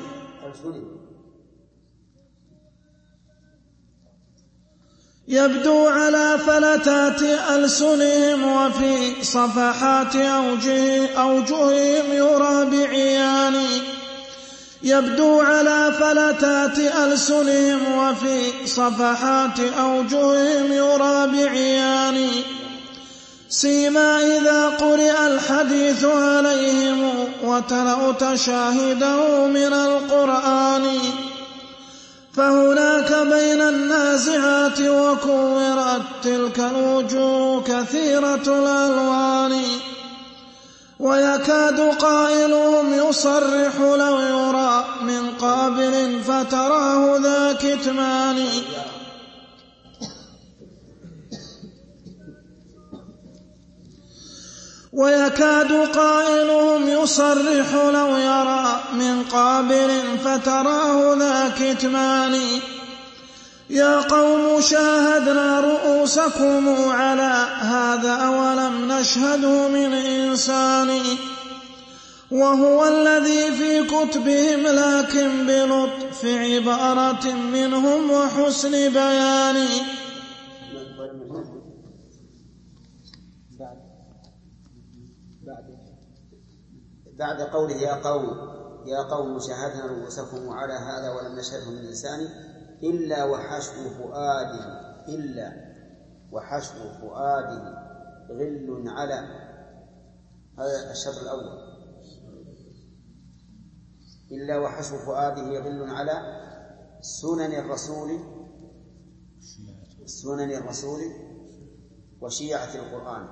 يبدو على فلتات ألسنهم وفي صفحات أوجه أوجههم يرى بعيان. يبدو على فلتات ألسنهم وفي صفحات أوجههم يرى بعيان. سيما إذا قرئ الحديث عليهم وتلوت شاهده من القرآن. فهناك بين النازعات وكورت تلك الوجوه كثيرة الألوان. ويكاد قائلهم يصرح لو يرى من قابل فتراه ذا كتمان. ويكاد قائلهم يصرح لو يرى من قابل فتراه ذا كتمان. يا قوم شاهدنا رؤوسكم على هذا ولم نشهده من إنسان، وهو الذي في كتبهم لكن بلطف عبارة منهم وحسن بيان. بعد قوله يا قوم يا قوم شاهدنا رؤوسكم على هذا ولم نشهده من لساني إلا وحشو فؤاده إلا وحشو فؤاده غل على، هذا الشطر الأول، إلا وحشو فؤاده غل على سنن الرسول سنن الرسول وشيعة القرآن.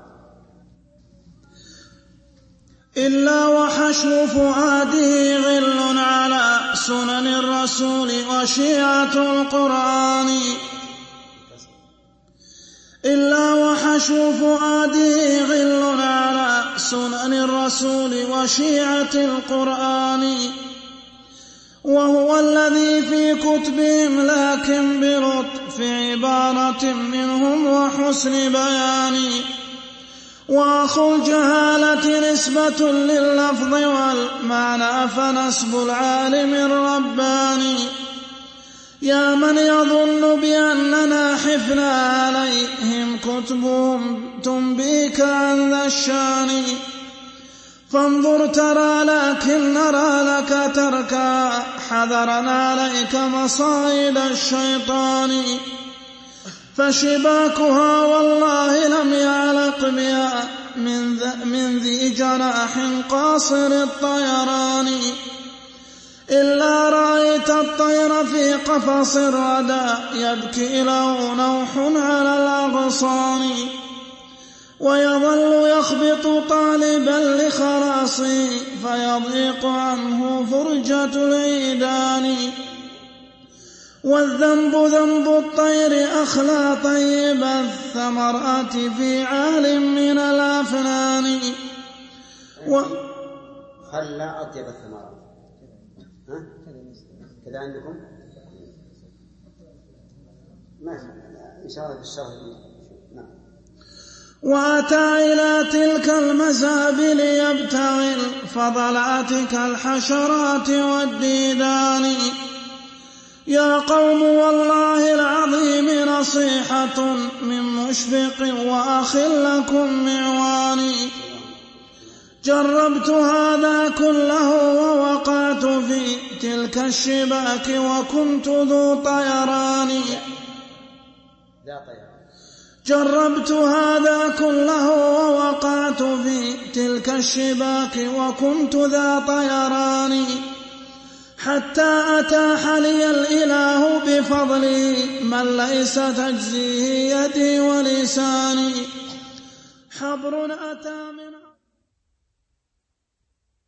إلا وحشو فؤاده غل على سنن الرسول وشيعة القرآن. إلا وحشو فؤاده غل على سنن الرسول وشيعة القرآن، وهو الذي في كتبهم لكن بلطف عبارة منهم وحسن بيان. وأخو الجهالة نسبة لللفظ والمعنى فنسب العالم الرباني. يا من يظن بأننا حفنا عليهم كتبهم تنبيك عن ذا الشان، فانظر ترى لكن نرى لك تركا حذرا عليك مصائد الشيطان. فشباكها والله لم يعلق بها من, من ذي جناح قاصر الطيران، إلا رأيت الطير في قفص الردى يبكي له نوح على الأغصان، ويظل يخبط طالبا لخلاصه فيضيق عنه فرجة العيدان. والذنب ذنب الطير أخلى طيب الثمرات في عال من الأفنان. و... خلى أطيب الثمرات، ها؟ كذا عندكم؟ ما إشارة بالشرح. نعم. وأتى إلى تلك المزابل يبتغي الفضلات كالحشرات والديدان. يا قوم والله العظيم نصيحة من مشفق وأخ لكم معواني. جربت هذا كله ووقعت في تلك الشباك وكنت ذو طيران. جربت هذا كله ووقعت في تلك الشباك وكنت ذا طيران، حتى أتاح لي الإله بفضله من ليس تجزيه يدي ولساني. حبر أتى من